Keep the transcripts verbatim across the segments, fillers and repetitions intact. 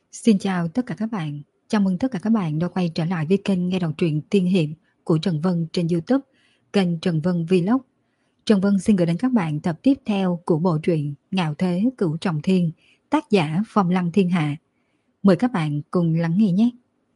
Xin chào tất cả các bạn. Chào mừng tất cả các bạn đã quay trở lại với kênh nghe đọc truyện tiên hiệp của Trần Vân trên YouTube, kênh Trần Vân Vlog. Trần Vân xin gửi đến các bạn tập tiếp theo của bộ truyện Ngạo Thế Cửu Trọng Thiên, tác giả Phong Lăng Thiên Hạ. Mời các bạn cùng lắng nghe nhé.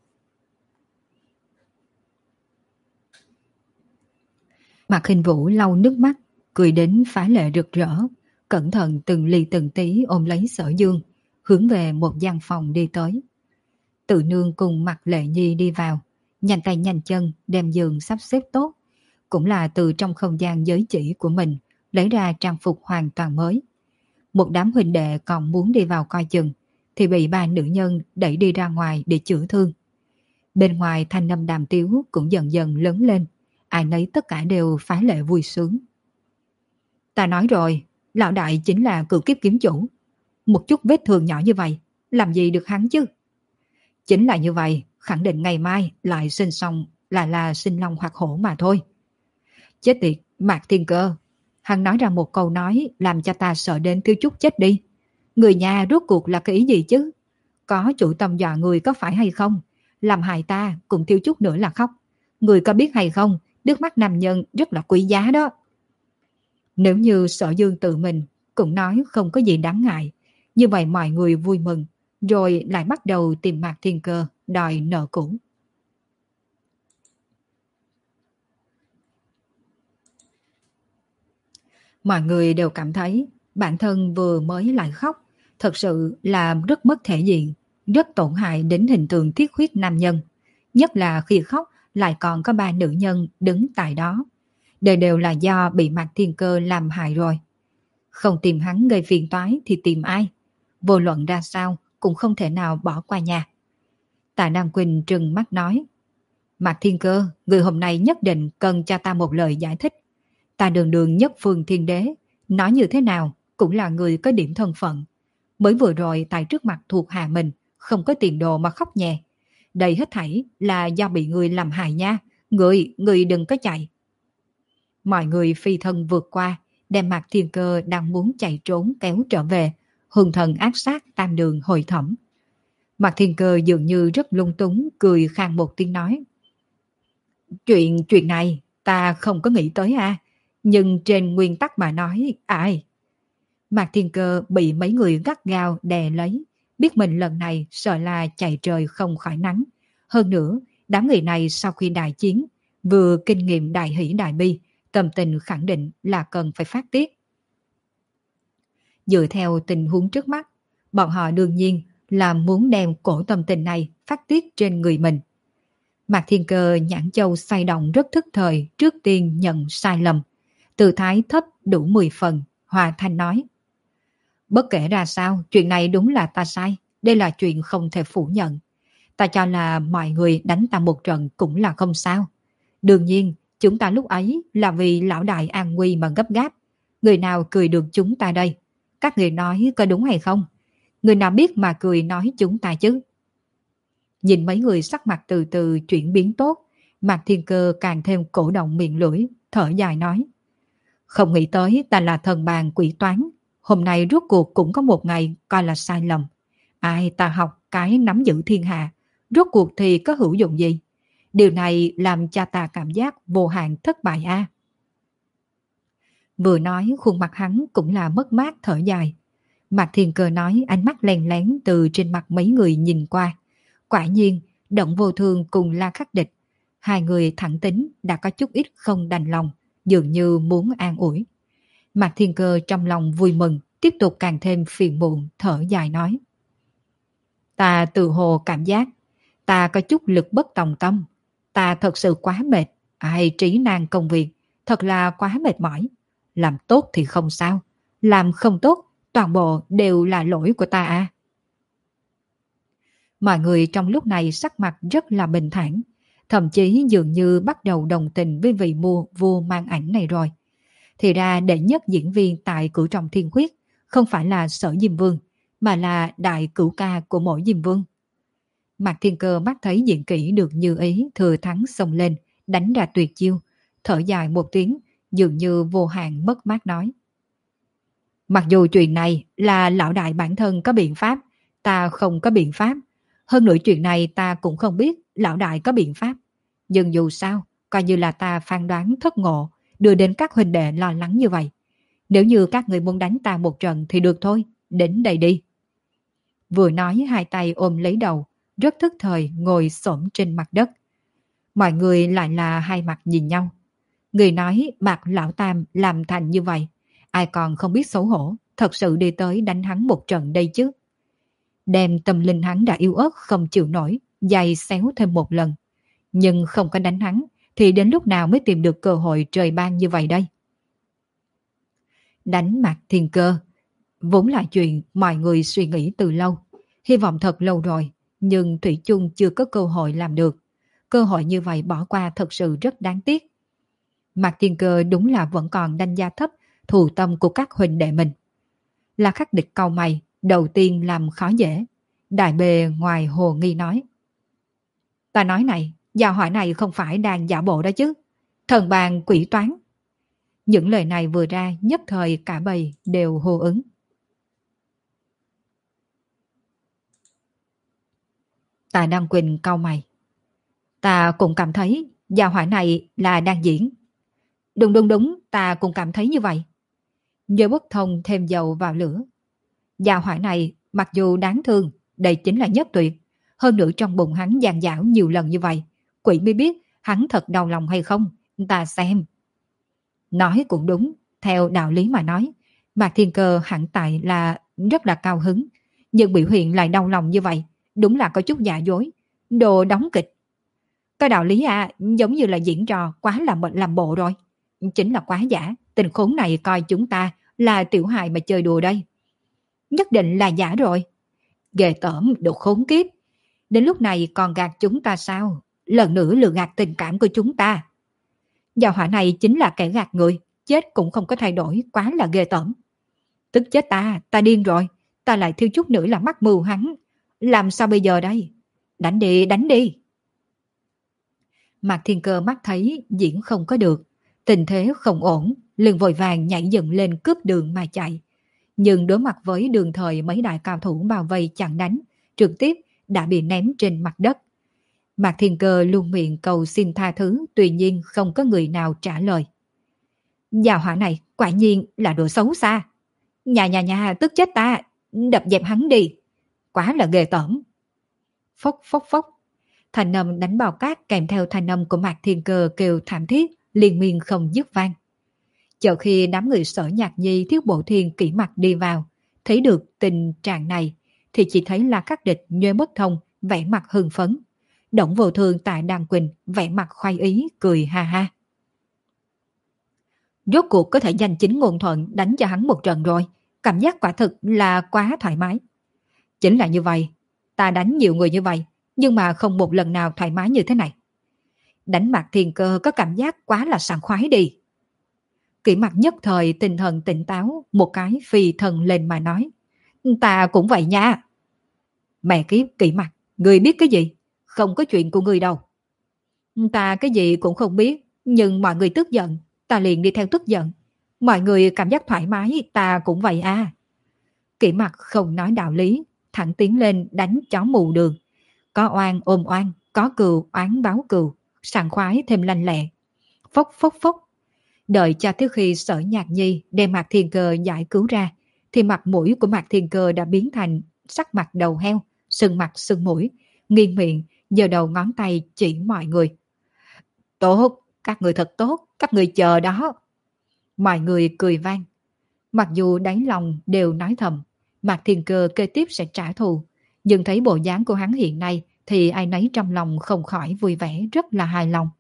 Mạc Hình Vũ lau nước mắt, cười đến phá lệ rực rỡ, cẩn thận từng ly từng tí ôm lấy Sở Dương, hướng về một gian phòng đi tới. Tự nương cùng Mạc Lệ Nhi đi vào, nhanh tay nhanh chân đem giường sắp xếp tốt, cũng là từ trong không gian giới chỉ của mình lấy ra trang phục hoàn toàn mới. Một đám huynh đệ còn muốn đi vào coi chừng thì bị ba nữ nhân đẩy đi ra ngoài để chữa thương. Bên ngoài thanh âm đàm tiếu cũng dần dần lớn lên, ai nấy tất cả đều phá lệ vui sướng. Ta nói rồi, lão đại chính là cửu kiếp kiếm chủ, một chút vết thương nhỏ như vậy làm gì được hắn chứ. Chính là như vậy, khẳng định ngày mai lại sinh xong là là sinh long hoặc hổ mà thôi. Chết tiệt, Mạc Thiên Cơ, hắn nói ra một câu nói làm cho ta sợ đến thiếu chút chết đi. Người nhà rốt cuộc là cái ý gì chứ? Có chủ tâm dọa người có phải hay không? Làm hại ta cũng thiếu chút nữa là khóc. Người có biết hay không, nước mắt nam nhân rất là quý giá đó. Nếu như Sở Dương tự mình cũng nói không có gì đáng ngại, như vậy mọi người vui mừng, rồi lại bắt đầu tìm Mạc Thiên Cơ đòi nợ cũ. Mọi người đều cảm thấy bản thân vừa mới lại khóc, thật sự là rất mất thể diện, rất tổn hại đến hình tượng thiết huyết nam nhân. Nhất là khi khóc lại còn có ba nữ nhân đứng tại đó. Đều đều là do bị Mạc Thiên Cơ làm hại rồi. Không tìm hắn gây phiền toái thì tìm ai? Vô luận ra sao cũng không thể nào bỏ qua nhà. Tạ Nam Quỳnh trừng mắt nói: Mạc Thiên Cơ, người hôm nay nhất định cần cho ta một lời giải thích. Ta đường đường nhất phương thiên đế, nói như thế nào cũng là người có điểm thân phận. Mới vừa rồi tại trước mặt thuộc hạ mình, không có tiền đồ mà khóc nhè. Đây hết thảy là do bị người làm hại nha. Người, người đừng có chạy. Mọi người phi thân vượt qua, đem Mạc Thiên Cơ đang muốn chạy trốn kéo trở về, hùng thần ác sát tam đường hội thẩm. Mạc Thiên Cơ dường như rất lung túng, cười khang một tiếng nói: Chuyện, chuyện này ta không có nghĩ tới à, nhưng trên nguyên tắc mà nói, ai? Mạc Thiên Cơ bị mấy người gắt gao đè lấy, biết mình lần này sợ là chạy trời không khỏi nắng. Hơn nữa, đám người này sau khi đại chiến, vừa kinh nghiệm đại hỷ đại bi, tâm tình khẳng định là cần phải phát tiết. Dựa theo tình huống trước mắt, bọn họ đương nhiên là muốn đem cổ tâm tình này phát tiết trên người mình. Mạc Thiên Cơ nhãn châu xoay động rất thức thời, trước tiên nhận sai lầm. Từ thái thấp đủ mười phần, hòa thanh nói: Bất kể ra sao, chuyện này đúng là ta sai, đây là chuyện không thể phủ nhận. Ta cho là mọi người đánh ta một trận cũng là không sao. Đương nhiên, chúng ta lúc ấy là vì lão đại an nguy mà gấp gáp. Người nào cười được chúng ta đây? Các người nói có đúng hay không? Người nào biết mà cười nói chúng ta chứ? Nhìn mấy người sắc mặt từ từ chuyển biến tốt, Mạc Thiên Cơ càng thêm cổ động miệng lưỡi, thở dài nói: Không nghĩ tới ta là thần bàn quỷ toán, hôm nay rốt cuộc cũng có một ngày coi là sai lầm. Ai ta học cái nắm giữ thiên hạ, rốt cuộc thì có hữu dụng gì? Điều này làm cho ta cảm giác vô hạn thất bại a. À. Vừa nói khuôn mặt hắn cũng là mất mát thở dài. Mạc Thiên Cơ nói ánh mắt lén lén từ trên mặt mấy người nhìn qua. Quả nhiên, Động Vô Thương cùng La Khắc Địch, hai người thẳng tính đã có chút ít không đành lòng, dường như muốn an ủi. Mạc Thiên Cơ trong lòng vui mừng, tiếp tục càng thêm phiền muộn, thở dài nói: Ta tự hồ cảm giác, ta có chút lực bất tòng tâm, ta thật sự quá mệt, ai trí nan công việc, thật là quá mệt mỏi. Làm tốt thì không sao, làm không tốt, toàn bộ đều là lỗi của ta à. Mọi người trong lúc này sắc mặt rất là bình thản, thậm chí dường như bắt đầu đồng tình với vị mua vua mang ảnh này rồi. Thì ra đệ nhất diễn viên tại Cửu Trọng Thiên Quyết không phải là Sở Diêm Vương, mà là đại cửu ca của mỗi Diêm Vương. Mạc Thiên Cơ mắt thấy diễn kỹ được như ý, thừa thắng xông lên, đánh ra tuyệt chiêu, thở dài một tiếng, dường như vô hạn mất mát nói: Mặc dù chuyện này là lão đại bản thân có biện pháp, ta không có biện pháp. Hơn nữa chuyện này ta cũng không biết lão đại có biện pháp. Nhưng dù sao, coi như là ta phán đoán thất ngộ, đưa đến các huynh đệ lo lắng như vậy. Nếu như các người muốn đánh ta một trận thì được thôi, đến đây đi. Vừa nói hai tay ôm lấy đầu, rất thức thời ngồi xổm trên mặt đất. Mọi người lại là hai mặt nhìn nhau. Người nói Mạc Lão Tam làm thành như vậy, ai còn không biết xấu hổ, thật sự đi tới đánh hắn một trận đây chứ. Đem tâm linh hắn đã yếu ớt không chịu nổi, giày xéo thêm một lần. Nhưng không có đánh hắn, thì đến lúc nào mới tìm được cơ hội trời ban như vậy đây? Đánh Mạc Thiên Cơ, vốn là chuyện mọi người suy nghĩ từ lâu. Hy vọng thật lâu rồi, nhưng Thủy chung chưa có cơ hội làm được. Cơ hội như vậy bỏ qua thật sự rất đáng tiếc. Mạc Thiên Cơ đúng là vẫn còn đánh giá thấp thù tâm của các huynh đệ mình. Là Khắc Địch cau mày, đầu tiên làm khó dễ. Đại bề ngoài hồ nghi nói. Ta nói này, gia hỏa này không phải đang giả bộ đó chứ. Thần bàn quỷ toán. Những lời này vừa ra nhất thời cả bầy đều hô ứng. Tạ Đăng Quỳnh cau mày. Ta cũng cảm thấy gia hỏa này là đang diễn. Đúng đúng đúng, ta cũng cảm thấy như vậy. Nhớ bất thông thêm dầu vào lửa. Gia hỏa này mặc dù đáng thương, đây chính là nhất tuyệt. Hơn nữa trong bụng hắn dàn dảo nhiều lần như vậy. Quỷ mới biết hắn thật đau lòng hay không. Ta xem. Nói cũng đúng, theo đạo lý mà nói. Mạc Thiên Cơ hẳn tại là rất là cao hứng. Nhưng biểu hiện lại đau lòng như vậy. Đúng là có chút giả dối. Đồ đóng kịch. Cái đạo lý à, giống như là diễn trò quá là làm bộ rồi. Chính là quá giả. Tình khốn này coi chúng ta là tiểu hài mà chơi đùa đây. Nhất định là giả rồi. Ghê tởm, đồ khốn kiếp. Đến lúc này còn gạt chúng ta sao? Lần nữa lừa gạt tình cảm của chúng ta. Gia hỏa này chính là kẻ gạt người. Chết cũng không có thay đổi, quá là ghê tởm. Tức chết ta, ta điên rồi. Ta lại thiếu chút nữa là mắc mưu hắn. Làm sao bây giờ đây? Đánh đi, đánh đi. Mạc Thiên Cơ mắt thấy diễn không có được. Tình thế không ổn, liền vội vàng nhảy dựng lên cướp đường mà chạy. Nhưng đối mặt với đường thời mấy đại cao thủ bao vây chặn đánh, trực tiếp đã bị ném trên mặt đất. Mạc Thiên Cơ luôn miệng cầu xin tha thứ, tuy nhiên không có người nào trả lời. Gia hỏa này quả nhiên là đồ xấu xa. Nhà nhà nhà tức chết ta, đập dẹp hắn đi. Quá là ghê tởm. Phốc phốc phốc. Thanh âm đánh bào cát kèm theo thanh âm của Mạc Thiên Cơ kêu thảm thiết, liên miên không dứt vang. Chờ khi đám người Sở Nhạc Nhi Thiếu Bộ Thiên kỹ mặt đi vào, thấy được tình trạng này, thì chỉ thấy là Khắc Địch nhuê bất thông, vẻ mặt hưng phấn. Đổng Vô Thương tại Đàn Quỳnh, vẻ mặt khoái ý, cười ha ha. Rốt cuộc có thể danh chính ngôn thuận đánh cho hắn một trận rồi, cảm giác quả thực là quá thoải mái. Chính là như vậy, ta đánh nhiều người như vậy, nhưng mà không một lần nào thoải mái như thế này. Đánh Mạc Thiên Cơ có cảm giác quá là sảng khoái đi. Kỷ Mặt nhất thời tinh thần tỉnh táo, một cái phi thần lên mà nói. Ta cũng vậy nha. Mẹ kiếp Kỷ Mặt, người biết cái gì? Không có chuyện của người đâu. Ta cái gì cũng không biết, nhưng mọi người tức giận, ta liền đi theo tức giận. Mọi người cảm giác thoải mái, ta cũng vậy à. Kỷ Mặt không nói đạo lý, thẳng tiến lên đánh chó mù đường. Có oan ôm oan, có cừu oán báo cừu, sảng khoái thêm lanh lẹ. Phốc phốc phốc. Đợi cho tới khi Sở Nhạc Nhi đem Mạc Thiên Cơ giải cứu ra, thì mặt mũi của Mạc Thiên Cơ đã biến thành sắc mặt đầu heo, sưng mặt sưng mũi, nghiêng miệng, giơ đầu ngón tay chỉ mọi người. Tốt, các người thật tốt, các người chờ đó. Mọi người cười vang. Mặc dù đáy lòng đều nói thầm, Mạc Thiên Cơ kế tiếp sẽ trả thù, nhưng thấy bộ dáng của hắn hiện nay thì ai nấy trong lòng không khỏi vui vẻ, rất là hài lòng.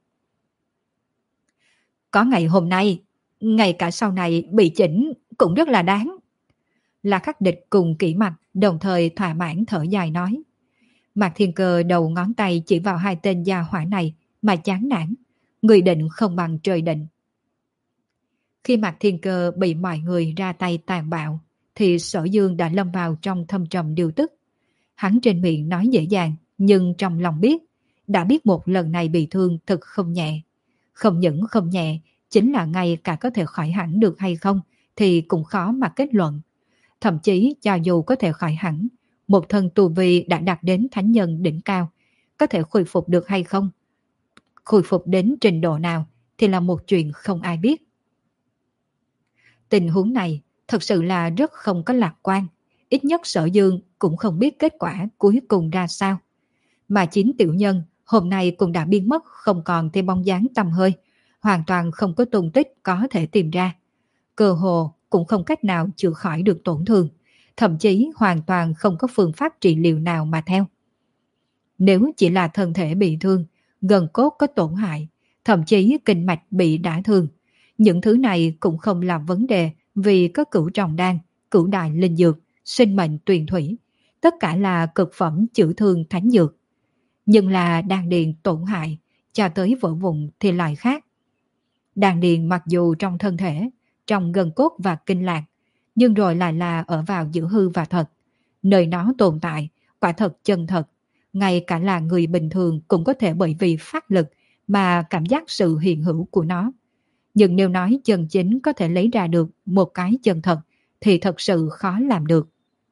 Có ngày hôm nay, ngay cả sau này bị chỉnh cũng rất là đáng. Là Khắc Địch cùng Kỷ Mặt đồng thời thỏa mãn thở dài nói. Mạc Thiên Cơ đầu ngón tay chỉ vào hai tên gia hỏa này mà chán nản, người định không bằng trời định. Khi Mạc Thiên Cơ bị mọi người ra tay tàn bạo, thì Sở Dương đã lâm vào trong thâm trầm điều tức. Hắn trên miệng nói dễ dàng, nhưng trong lòng biết, đã biết một lần này bị thương thật không nhẹ. Không những không nhẹ, chính là ngay cả có thể khỏi hẳn được hay không thì cũng khó mà kết luận. Thậm chí cho dù có thể khỏi hẳn, một thân tu vi đã đạt đến thánh nhân đỉnh cao, có thể khôi phục được hay không? Khôi phục đến trình độ nào thì là một chuyện không ai biết. Tình huống này thật sự là rất không có lạc quan, ít nhất Sở Dương cũng không biết kết quả cuối cùng ra sao. Mà chính tiểu nhân hôm nay cũng đã biến mất không còn thêm bóng dáng tăm hơi, hoàn toàn không có tung tích có thể tìm ra. Cơ hồ cũng không cách nào chữa khỏi được tổn thương, thậm chí hoàn toàn không có phương pháp trị liệu nào mà theo. Nếu chỉ là thân thể bị thương, gần cốt có tổn hại, thậm chí kinh mạch bị đả thương, những thứ này cũng không là vấn đề, vì có cửu trọng đan, cửu đại linh dược, sinh mệnh tuyền thủy, tất cả là cực phẩm chữa thương thánh dược. Nhưng là đan điền tổn hại, cho tới vỡ vụn thì lại khác. Đan điền mặc dù trong thân thể, trong gân cốt và kinh lạc, nhưng rồi lại là ở vào giữa hư và thật. Nơi nó tồn tại, quả thật chân thật, ngay cả là người bình thường cũng có thể bởi vì phát lực mà cảm giác sự hiện hữu của nó. Nhưng nếu nói chân chính có thể lấy ra được một cái chân thật thì thật sự khó làm được.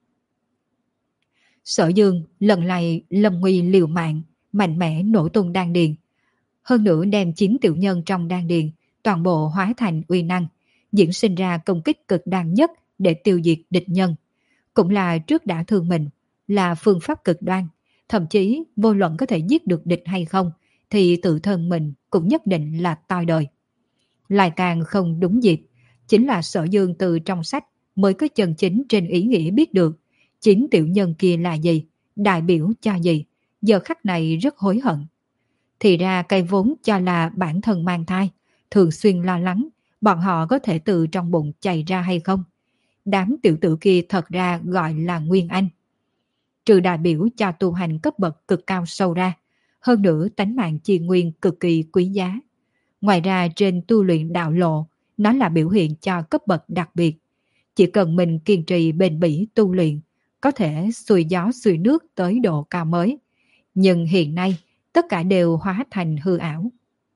Sở Dương lần này lâm nguy liều mạng, mạnh mẽ nổ tung đan điền. Hơn nữa đem chín tiểu nhân trong đan điền toàn bộ hóa thành uy năng, diễn sinh ra công kích cực đoan nhất để tiêu diệt địch nhân. Cũng là trước đã thương mình, là phương pháp cực đoan, thậm chí vô luận có thể giết được địch hay không, thì tự thân mình cũng nhất định là toi đời. Lại càng không đúng dịp, chính là Sở Dương từ trong sách mới có chân chính trên ý nghĩa biết được chính tiểu nhân kia là gì, đại biểu cho gì, giờ khắc này rất hối hận. Thì ra cái vốn cho là bản thân mang thai, thường xuyên lo lắng bọn họ có thể từ trong bụng chạy ra hay không. Đám tiểu tử kia thật ra gọi là Nguyên Anh. Trừ đại biểu cho tu hành cấp bậc cực cao sâu ra, hơn nữa tánh mạng chi nguyên cực kỳ quý giá. Ngoài ra trên tu luyện đạo lộ, nó là biểu hiện cho cấp bậc đặc biệt. Chỉ cần mình kiên trì bền bỉ tu luyện, có thể xuôi gió xuôi nước tới độ cao mới. Nhưng hiện nay, tất cả đều hóa thành hư ảo.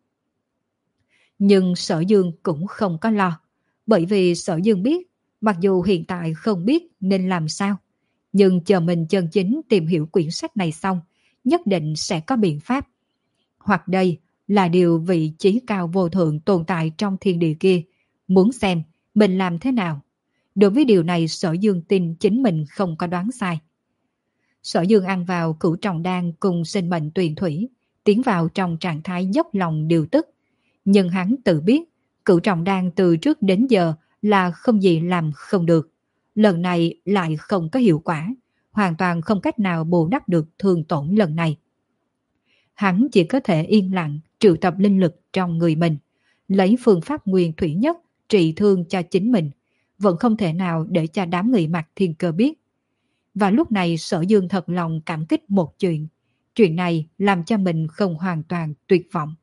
Nhưng Sở Dương cũng không có lo, bởi vì Sở Dương biết, mặc dù hiện tại không biết nên làm sao, nhưng chờ mình chân chính tìm hiểu quyển sách này xong, nhất định sẽ có biện pháp. Hoặc đây là điều vị trí cao vô thượng tồn tại trong thiên địa kia, muốn xem mình làm thế nào. Đối với điều này Sở Dương tin chính mình không có đoán sai. Sở Dương ăn vào cửu trọng đan cùng sinh mệnh tuyền thủy, tiến vào trong trạng thái dốc lòng điều tức. Nhưng hắn tự biết, cửu trọng đan từ trước đến giờ là không gì làm không được. Lần này lại không có hiệu quả, hoàn toàn không cách nào bù đắp được thương tổn lần này. Hắn chỉ có thể yên lặng triệu tập linh lực trong người mình, lấy phương pháp nguyên thủy nhất trị thương cho chính mình, vẫn không thể nào để cho đám người Mạc Thiên Cơ biết. Và lúc này Sở Dương thật lòng cảm kích một chuyện, chuyện này làm cho mình không hoàn toàn tuyệt vọng.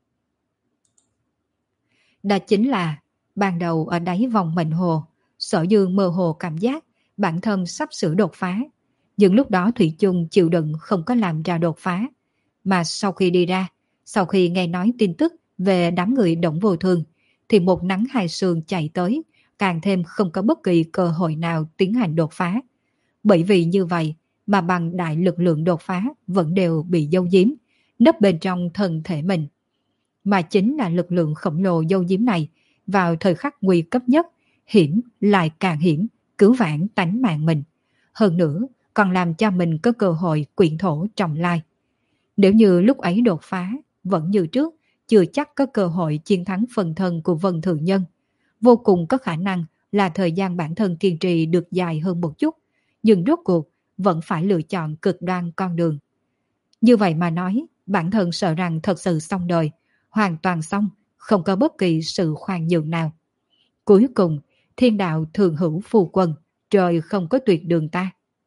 Đó chính là, ban đầu ở đáy vòng mệnh hồ, Sở Dương mơ hồ cảm giác bản thân sắp sửa đột phá, nhưng lúc đó thủy chung chịu đựng không có làm ra đột phá. Mà sau khi đi ra, sau khi nghe nói tin tức về đám người Đổng Vô Thương, thì một nắng hai sương chạy tới, càng thêm không có bất kỳ cơ hội nào tiến hành đột phá. Bởi vì như vậy mà bằng đại lực lượng đột phá vẫn đều bị giấu giếm, nấp bên trong thân thể mình. Mà chính là lực lượng khổng lồ giấu giếm này, vào thời khắc nguy cấp nhất, hiểm lại càng hiểm, cứu vãn tánh mạng mình. Hơn nữa, còn làm cho mình có cơ hội quyện thổ trọng lai. Nếu như lúc ấy đột phá, vẫn như trước, chưa chắc có cơ hội chiến thắng phần thân của Vân Thượng Nhân. Vô cùng có khả năng là thời gian bản thân kiên trì được dài hơn một chút, nhưng rốt cuộc vẫn phải lựa chọn cực đoan con đường. Như vậy mà nói, bản thân sợ rằng thật sự xong đời, hoàn toàn xong, không có bất kỳ sự khoan nhượng nào. Cuối cùng, thiên đạo thường hữu phù quân, trời không có tuyệt đường ta.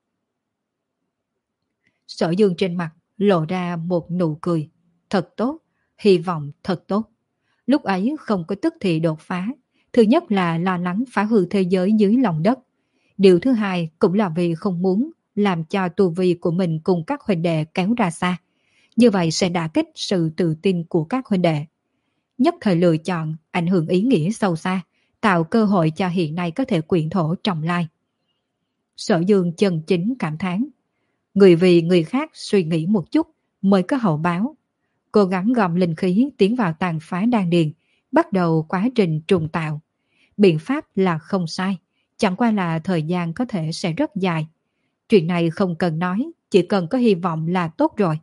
Sở Dương trên mặt lộ ra một nụ cười. Thật tốt, hy vọng thật tốt. Lúc ấy không có tức thì đột phá. Thứ nhất là lo lắng phá hư thế giới dưới lòng đất. Điều thứ hai cũng là vì không muốn làm cho tu vi của mình cùng các huynh đệ kéo ra xa. Như vậy sẽ đả kích sự tự tin của các huynh đệ. Nhất thời lựa chọn, ảnh hưởng ý nghĩa sâu xa, tạo cơ hội cho hiện nay có thể quyện thổ trọng lai. Sở Dương chân chính cảm thán, Người vì người khác suy nghĩ một chút mới có hậu báo. Cố gắng gom linh khí tiến vào tàn phá đan điền, bắt đầu quá trình trùng tạo. Biện pháp là không sai, chẳng qua là thời gian có thể sẽ rất dài. Chuyện này không cần nói, chỉ cần có hy vọng là tốt rồi.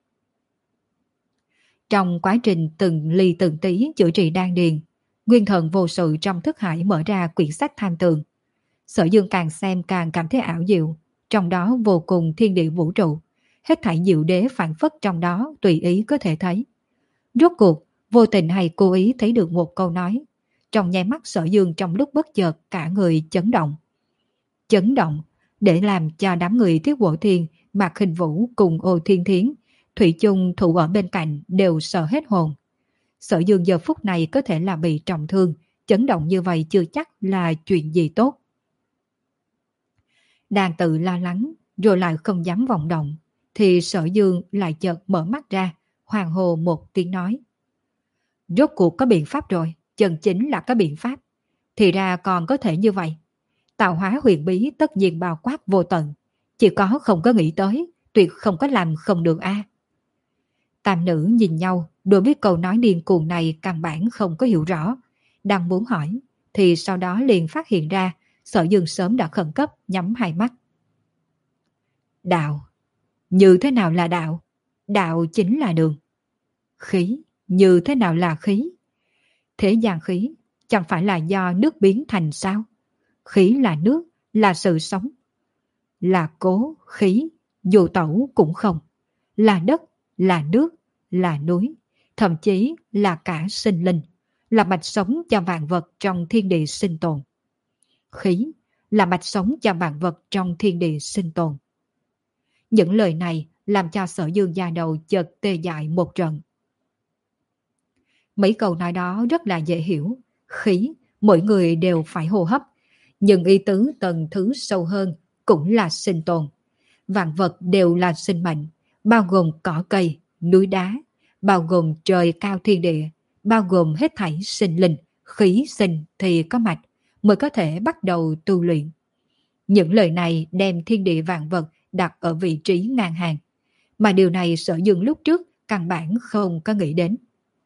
Trong quá trình từng ly từng tí chữa trị đan điền, nguyên thần vô sự trong thức hải mở ra quyển sách tham tường. Sở Dương càng xem càng cảm thấy ảo diệu, trong đó vô cùng thiên địa vũ trụ, hết thảy diệu đế phản phất trong đó tùy ý có thể thấy. Rốt cuộc, vô tình hay cố ý thấy được một câu nói, trong nháy mắt Sở Dương trong lúc bất chợt cả người chấn động. Chấn động để làm cho đám người Thiết Bộ Thiên, Mạc Hình Vũ cùng Ô Thiên Thiến, Thủy chung thủ ở bên cạnh đều sợ hết hồn. Sở Dương giờ phút này có thể là bị trọng thương, chấn động như vậy chưa chắc là chuyện gì tốt. Đang tự lo lắng, rồi lại không dám vọng động, thì Sở Dương lại chợt mở mắt ra, hoàng hồ một tiếng nói. Rốt cuộc có biện pháp rồi, chân chính là có biện pháp. Thì ra còn có thể như vậy. Tạo hóa huyền bí tất nhiên bao quát vô tận, chỉ có không có nghĩ tới, tuyệt không có làm không được a. Tam nữ nhìn nhau, đối với câu nói điên cuồng này căn bản không có hiểu rõ. Đang muốn hỏi, thì sau đó liền phát hiện ra Sở Dương sớm đã khẩn cấp nhắm hai mắt. Đạo. Như thế nào là đạo? Đạo chính là đường. Khí. Như thế nào là khí? Thế gian khí chẳng phải là do nước biến thành sao? Khí là nước, là sự sống. Là cố, khí, dù tẩu cũng không. Là đất, là nước, là núi, thậm chí là cả sinh linh, là mạch sống cho vạn vật trong thiên địa sinh tồn. Khí là mạch sống cho vạn vật trong thiên địa sinh tồn. Những lời này làm cho Sở Dương da đầu chợt tê dại một trận. Mấy câu nói đó rất là dễ hiểu. Khí, mỗi người đều phải hô hấp, nhưng ý tứ tầng thứ sâu hơn cũng là sinh tồn. Vạn vật đều là sinh mệnh, bao gồm cỏ cây, núi đá, bao gồm trời cao thiên địa, bao gồm hết thảy sinh linh, khí sinh thì có mạch, mới có thể bắt đầu tu luyện. Những lời này đem thiên địa vạn vật đặt ở vị trí ngang hàng, mà điều này Sở Dương lúc trước căn bản không có nghĩ đến.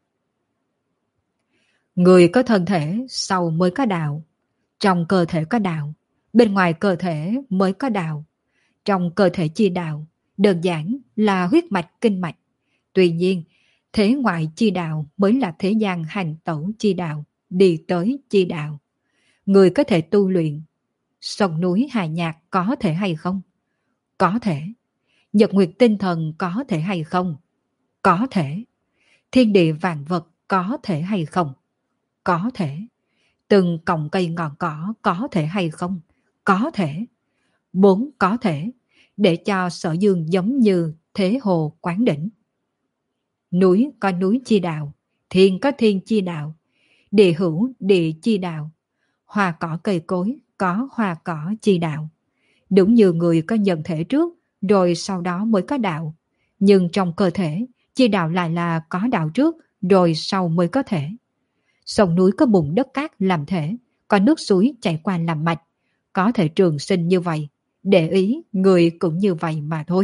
Người có thân thể sau mới có đạo, trong cơ thể có đạo, bên ngoài cơ thể mới có đạo. Trong cơ thể chi đạo, đơn giản là huyết mạch kinh mạch. Tuy nhiên, thế ngoại chi đạo mới là thế gian hành tẩu chi đạo, đi tới chi đạo. Người có thể tu luyện. Sông núi hà nhạc có thể hay không? Có thể. Nhật nguyệt tinh thần có thể hay không? Có thể. Thiên địa vạn vật có thể hay không? Có thể. Từng cọng cây ngọn cỏ có thể hay không? Có thể. Bốn có thể, để cho Sở Dương giống như thế hồ quán đỉnh. Núi có núi chi đạo, thiên có thiên chi đạo, địa hữu địa chi đạo, hoa cỏ cây cối có hoa cỏ chi đạo. Đúng như người có nhân thể trước, rồi sau đó mới có đạo. Nhưng trong cơ thể, chi đạo lại là có đạo trước, rồi sau mới có thể. Sông núi có bùn đất cát làm thể, có nước suối chảy qua làm mạch, có thể trường sinh như vậy. Để ý, người cũng như vậy mà thôi.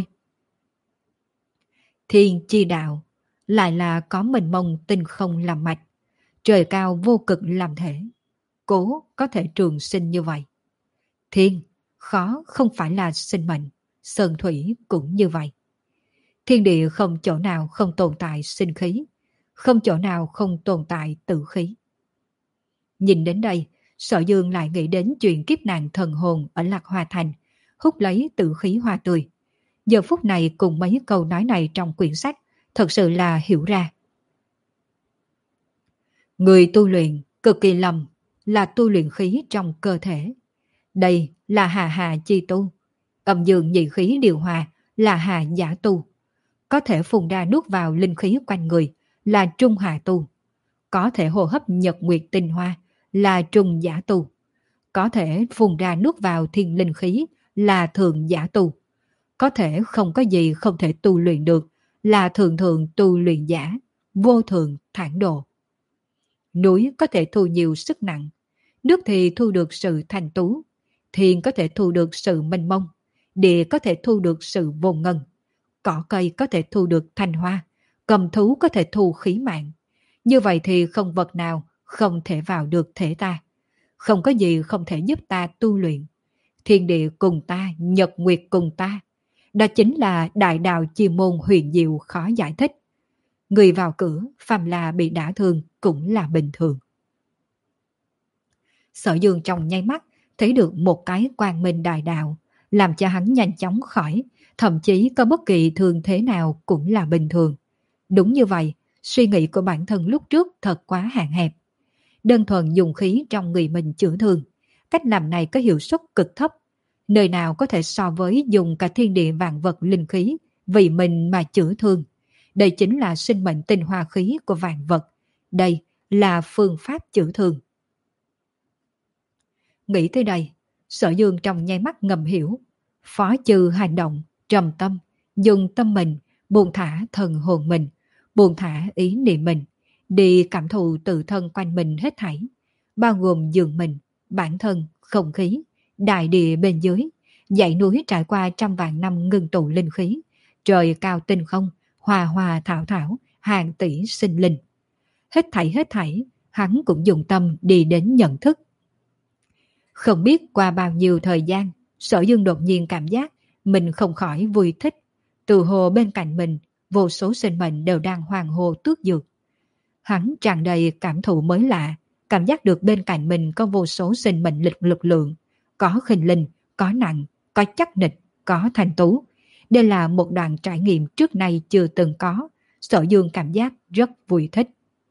Thiên chi đạo lại là có mênh mông tinh không làm mạch, trời cao vô cực làm thể, cố có thể trường sinh như vậy. Thiên khó không phải là sinh mệnh, sơn thủy cũng như vậy. Thiên địa không chỗ nào không tồn tại sinh khí, không chỗ nào không tồn tại tử khí. Nhìn đến đây, Sở Dương lại nghĩ đến chuyện kiếp nạn thần hồn ở Lạc Hoa Thành, hút lấy tử khí hoa tươi. Giờ phút này cùng mấy câu nói này trong quyển sách, thật sự là hiểu ra. Người tu luyện cực kỳ lầm là tu luyện khí trong cơ thể. Đây là hà hà chi tu. Âm dương nhị khí điều hòa là hà giả tu. Có thể phun ra nuốt vào linh khí quanh người là trung hà tu. Có thể hô hấp nhật nguyệt tinh hoa là trung giả tu. Có thể phun ra nuốt vào thiên linh khí là thượng giả tu. Có thể không có gì không thể tu luyện được là thượng thượng tu luyện giả, vô thượng thản độ. Núi có thể thu nhiều sức nặng, nước thì thu được sự thanh tú, thiên có thể thu được sự mênh mông, địa có thể thu được sự vô ngân, cỏ cây có thể thu được thanh hoa, cầm thú có thể thu khí mạng. Như vậy thì không vật nào không thể vào được thể ta. Không có gì không thể giúp ta tu luyện. Thiên địa cùng ta, nhật nguyệt cùng ta. Đó chính là đại đạo chi môn huyền diệu khó giải thích. Người vào cửa, phàm là bị đả thương cũng là bình thường. Sở Dương trong nháy mắt thấy được một cái quang minh đại đạo, làm cho hắn nhanh chóng khỏi, thậm chí có bất kỳ thương thế nào cũng là bình thường. Đúng như vậy, suy nghĩ của bản thân lúc trước thật quá hạn hẹp. Đơn thuần dùng khí trong người mình chữa thương, cách làm này có hiệu suất cực thấp. Nơi nào có thể so với dùng cả thiên địa vạn vật linh khí vì mình mà chữa thương. Đây chính là sinh mệnh tinh hoa khí của vạn vật. Đây là phương pháp chữa thương. Nghĩ tới đây, Sở Dương trong nháy mắt ngầm hiểu. Phó trừ hành động, trầm tâm, dùng tâm mình, buông thả thần hồn mình, buông thả ý niệm mình, đi cảm thụ tự thân quanh mình hết thảy, bao gồm giường mình, bản thân, không khí, đại địa bên dưới, dãy núi trải qua trăm vạn năm ngưng tụ linh khí, trời cao tinh không, hòa hòa thảo thảo, hàng tỷ sinh linh. Hết thảy hết thảy, hắn cũng dùng tâm đi đến nhận thức. Không biết qua bao nhiêu thời gian, Sở Dương đột nhiên cảm giác mình không khỏi vui thích. Từ hồ bên cạnh mình, vô số sinh mệnh đều đang hoàng hô tước dược. Hắn tràn đầy cảm thụ mới lạ, cảm giác được bên cạnh mình có vô số sinh mệnh lực lực lượng, có khinh linh, có nặng, có chắc nịch, có thành tú. Đây là một đoạn trải nghiệm trước nay chưa từng có, Sở Dương cảm giác rất vui thích.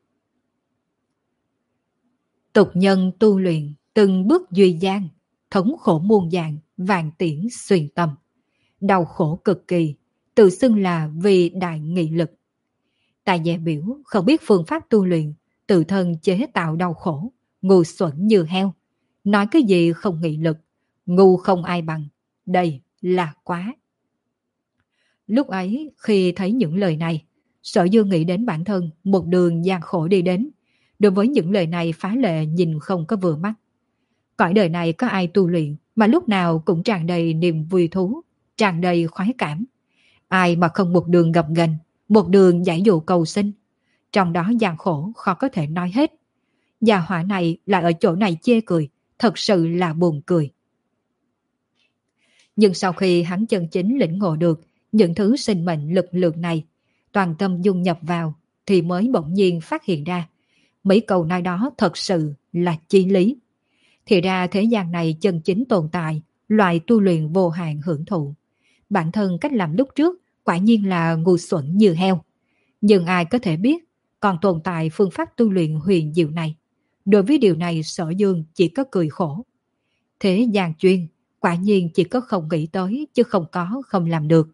Tục nhân tu luyện, từng bước duy gian, thống khổ muôn dạng, vạn tiễn xuyên tâm. Đau khổ cực kỳ, tự xưng là vì đại nghị lực. Tài dè biểu không biết phương pháp tu luyện, tự thân chế tạo đau khổ, ngu xuẩn như heo. Nói cái gì không nghị lực, ngu không ai bằng. Đây là quá. Lúc ấy khi thấy những lời này, Sở Dương nghĩ đến bản thân một đường gian khổ đi đến. Đối với những lời này phá lệ nhìn không có vừa mắt. Cõi đời này có ai tu luyện mà lúc nào cũng tràn đầy niềm vui thú, tràn đầy khoái cảm. Ai mà không một đường gập ghềnh, một đường giải dụ cầu sinh. Trong đó gian khổ khó có thể nói hết. Gia hỏa này lại ở chỗ này chê cười, thật sự là buồn cười. Nhưng sau khi hắn chân chính lĩnh ngộ được những thứ sinh mệnh lực lượng này, toàn tâm dung nhập vào, thì mới bỗng nhiên phát hiện ra mấy câu nói đó thật sự là chí lý. Thì ra thế gian này chân chính tồn tại loại tu luyện vô hạn hưởng thụ. Bản thân cách làm lúc trước quả nhiên là ngu xuẩn như heo. Nhưng ai có thể biết còn tồn tại phương pháp tu luyện huyền diệu này. Đối với điều này Sở Dương chỉ có cười khổ. Thế gian chuyên quả nhiên chỉ có không nghĩ tới chứ không có không làm được.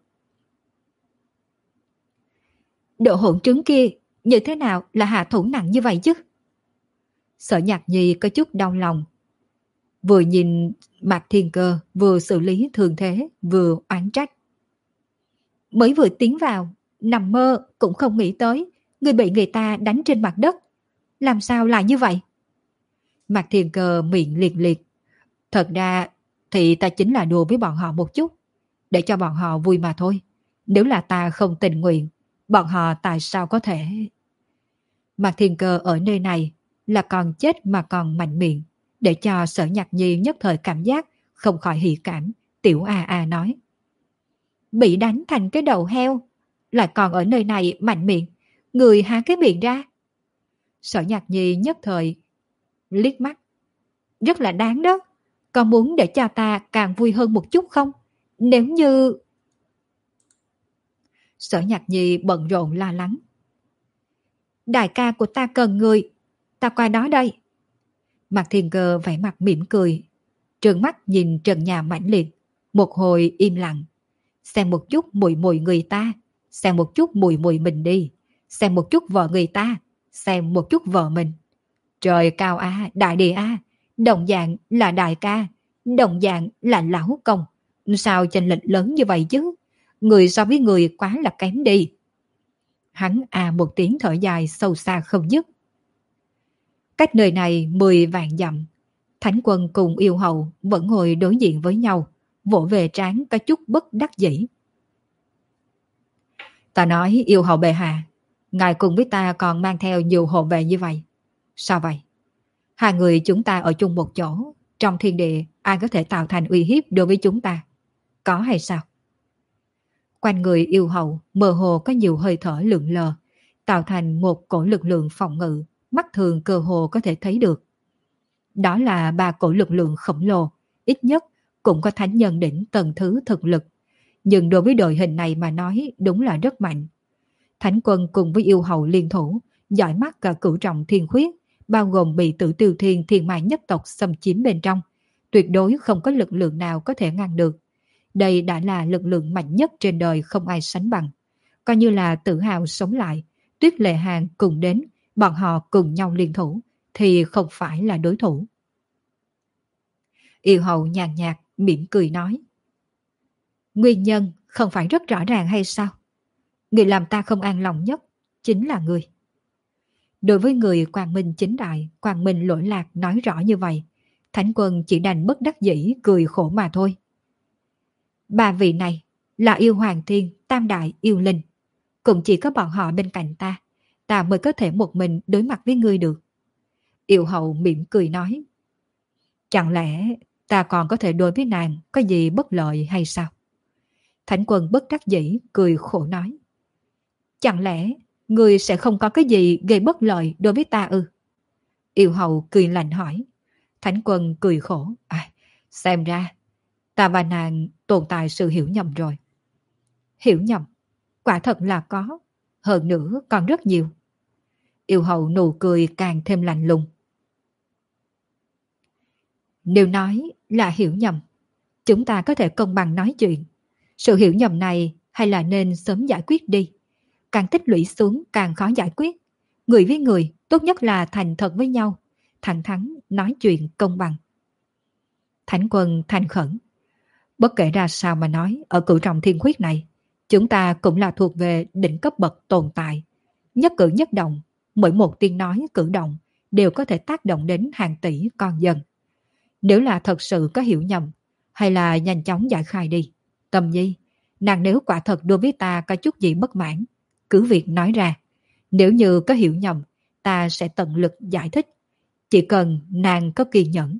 Độ hỗn trứng kia như thế nào là hạ thủ nặng như vậy chứ? Sở Nhạc Nhi có chút đau lòng. Vừa nhìn Mạc Thiên Cơ, vừa xử lý thường thế, vừa oán trách. Mới vừa tiến vào, nằm mơ cũng không nghĩ tới, người bị người ta đánh trên mặt đất. Làm sao lại như vậy? Mạc Thiên Cơ miệng liệt liệt. Thật ra thì ta chính là đùa với bọn họ một chút, để cho bọn họ vui mà thôi. Nếu là ta không tình nguyện, bọn họ tại sao có thể... Mạc Thiên Cơ ở nơi này là còn chết mà còn mạnh miệng, để cho Sở Nhạc Nhi nhất thời cảm giác không khỏi hỉ cảm. Tiểu A A nói. Bị đánh thành cái đầu heo, lại còn ở nơi này mạnh miệng, người há cái miệng ra. Sở Nhạc Nhi nhất thời liếc mắt. Rất là đáng đó. Có muốn để cho ta càng vui hơn một chút không? Nếu như... Sở Nhạc Nhi bận rộn lo lắng. Đại ca của ta cần người, ta qua đó đây. Mạc Thiên Cơ vẻ mặt mỉm cười, trợn mắt nhìn trần nhà mãnh liệt, một hồi im lặng. Xem một chút mùi mùi người ta, xem một chút mùi mùi mình đi, xem một chút vợ người ta, xem một chút vợ mình. Trời cao a, đại địa a, đồng dạng là đại ca, đồng dạng là lão công. Sao chênh lệch lớn như vậy chứ? Người so với người quá là kém đi. Hắn à một tiếng thở dài sâu xa không dứt. Cách nơi này mười vạn dặm, Thánh Quân cùng yêu hậu vẫn ngồi đối diện với nhau, vỗ về trán có chút bất đắc dĩ. Ta nói yêu hậu bệ hạ, ngài cùng với ta còn mang theo nhiều hộ vệ như vậy. Sao vậy? Hai người chúng ta ở chung một chỗ, trong thiên địa ai có thể tạo thành uy hiếp đối với chúng ta? Có hay sao? Quanh người yêu hậu mơ hồ có nhiều hơi thở lượn lờ, tạo thành một cổ lực lượng phòng ngự, mắt thường cơ hồ có thể thấy được. Đó là ba cổ lực lượng khổng lồ, ít nhất cũng có thánh nhân đỉnh tầng thứ thực lực. Nhưng đối với đội hình này mà nói đúng là rất mạnh. Thánh quân cùng với yêu hậu liên thủ, dõi mắt cả cửu trọng thiên khuyết, bao gồm bị tử tiêu thiên thiên mại nhất tộc xâm chiếm bên trong. Tuyệt đối không có lực lượng nào có thể ngăn được. Đây đã là lực lượng mạnh nhất trên đời không ai sánh bằng. Coi như là tự hào sống lại, Tuyết Lệ Hàng cùng đến, bọn họ cùng nhau liên thủ, thì không phải là đối thủ. Yêu hậu nhàn nhạt, mỉm cười nói. Nguyên nhân không phải rất rõ ràng hay sao? Người làm ta không an lòng nhất chính là người. Đối với người quang minh chính đại, quang minh lỗi lạc nói rõ như vậy, Thánh quân chỉ đành bất đắc dĩ cười khổ mà thôi. Ba vị này là yêu hoàng thiên, tam đại yêu linh. Cũng chỉ có bọn họ bên cạnh ta, ta mới có thể một mình đối mặt với ngươi được. Yêu hậu mỉm cười nói. Chẳng lẽ ta còn có thể đối với nàng có gì bất lợi hay sao? Thánh quân bất đắc dĩ cười khổ nói. Chẳng lẽ ngươi sẽ không có cái gì gây bất lợi đối với ta ư? Yêu hậu cười lạnh hỏi. Thánh quân cười khổ. À, xem ra ta và nàng tồn tại sự hiểu nhầm rồi. Hiểu nhầm? Quả thật là có. Hơn nữa còn rất nhiều. Yêu hậu nụ cười càng thêm lạnh lùng. Nếu nói là hiểu nhầm, chúng ta có thể công bằng nói chuyện. Sự hiểu nhầm này hay là nên sớm giải quyết đi. Càng tích lũy xuống càng khó giải quyết. Người với người tốt nhất là thành thật với nhau, thẳng thắn nói chuyện công bằng. Thánh quân thành khẩn. Bất kể ra sao mà nói, ở cửu trọng thiên khuyết này, chúng ta cũng là thuộc về đỉnh cấp bậc tồn tại. Nhất cử nhất động, mỗi một tiếng nói cử động đều có thể tác động đến hàng tỷ con dân. Nếu là thật sự có hiểu nhầm, hay là nhanh chóng giải khai đi. Tâm Nhi, nàng nếu quả thật đối với ta có chút gì bất mãn, cứ việc nói ra. Nếu như có hiểu nhầm, ta sẽ tận lực giải thích. Chỉ cần nàng có kiên nhẫn.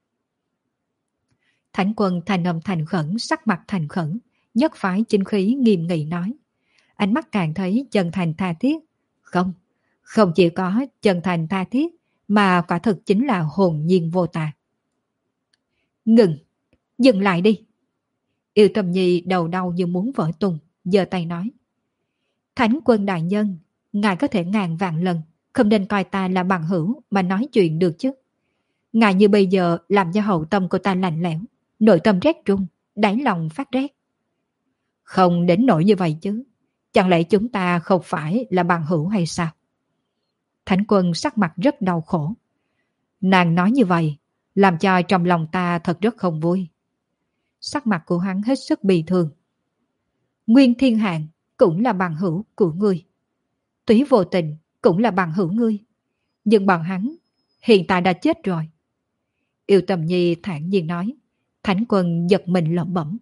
Thánh quân thành âm thành khẩn, sắc mặt thành khẩn, nhất phái chính khí nghiêm nghị nói. Ánh mắt càng thấy chân thành tha thiết. Không, không chỉ có chân thành tha thiết, mà quả thực chính là hồn nhiên vô tà. Ngừng, dừng lại đi. Yêu Tâm Nhi đầu đau như muốn vỡ tung, giơ tay nói. Thánh quân đại nhân, ngài có thể ngàn vạn lần không nên coi ta là bằng hữu mà nói chuyện được chứ. Ngài như bây giờ làm cho hậu tâm của ta lạnh lẽo, nội tâm rét run, đáy lòng phát rét. Không đến nỗi như vậy chứ. Chẳng lẽ chúng ta không phải là bằng hữu hay sao? Thánh quân sắc mặt rất đau khổ. Nàng nói như vậy, làm cho trong lòng ta thật rất không vui. Sắc mặt của hắn hết sức bi thương. Nguyên Thiên Hạng cũng là bằng hữu của ngươi. Túy Vô Tình cũng là bằng hữu ngươi. Nhưng bọn hắn hiện tại đã chết rồi. Yêu Tầm Nhi thản nhiên nói. Thánh quân giật mình lẩm bẩm.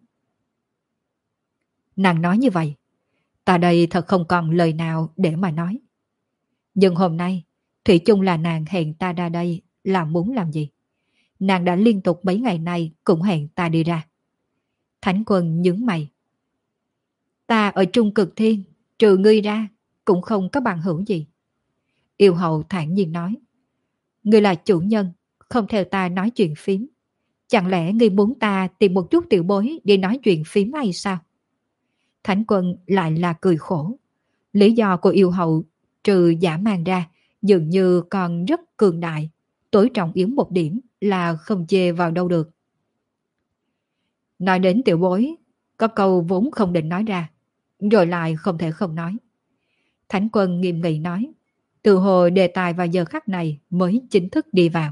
Nàng nói như vậy, ta đây thật không còn lời nào để mà nói. Nhưng hôm nay, thủy chung là nàng hẹn ta ra đây là muốn làm gì? Nàng đã liên tục mấy ngày nay cũng hẹn ta đi ra. Thánh quân nhướng mày. Ta ở Trung Cực Thiên, trừ ngươi ra, cũng không có bằng hữu gì. Yêu hậu thản nhiên nói. Ngươi là chủ nhân, không theo ta nói chuyện phím. Chẳng lẽ ngươi muốn ta tìm một chút tiểu bối để nói chuyện phím hay sao? Thánh quân lại là cười khổ. Lý do của yêu hậu trừ giả mang ra dường như còn rất cường đại. Tối trọng yếu một điểm là không chê vào đâu được. Nói đến tiểu bối, có câu vốn không định nói ra, rồi lại không thể không nói. Thánh quân nghiêm nghị nói, từ hồi đề tài vào giờ khắc này mới chính thức đi vào.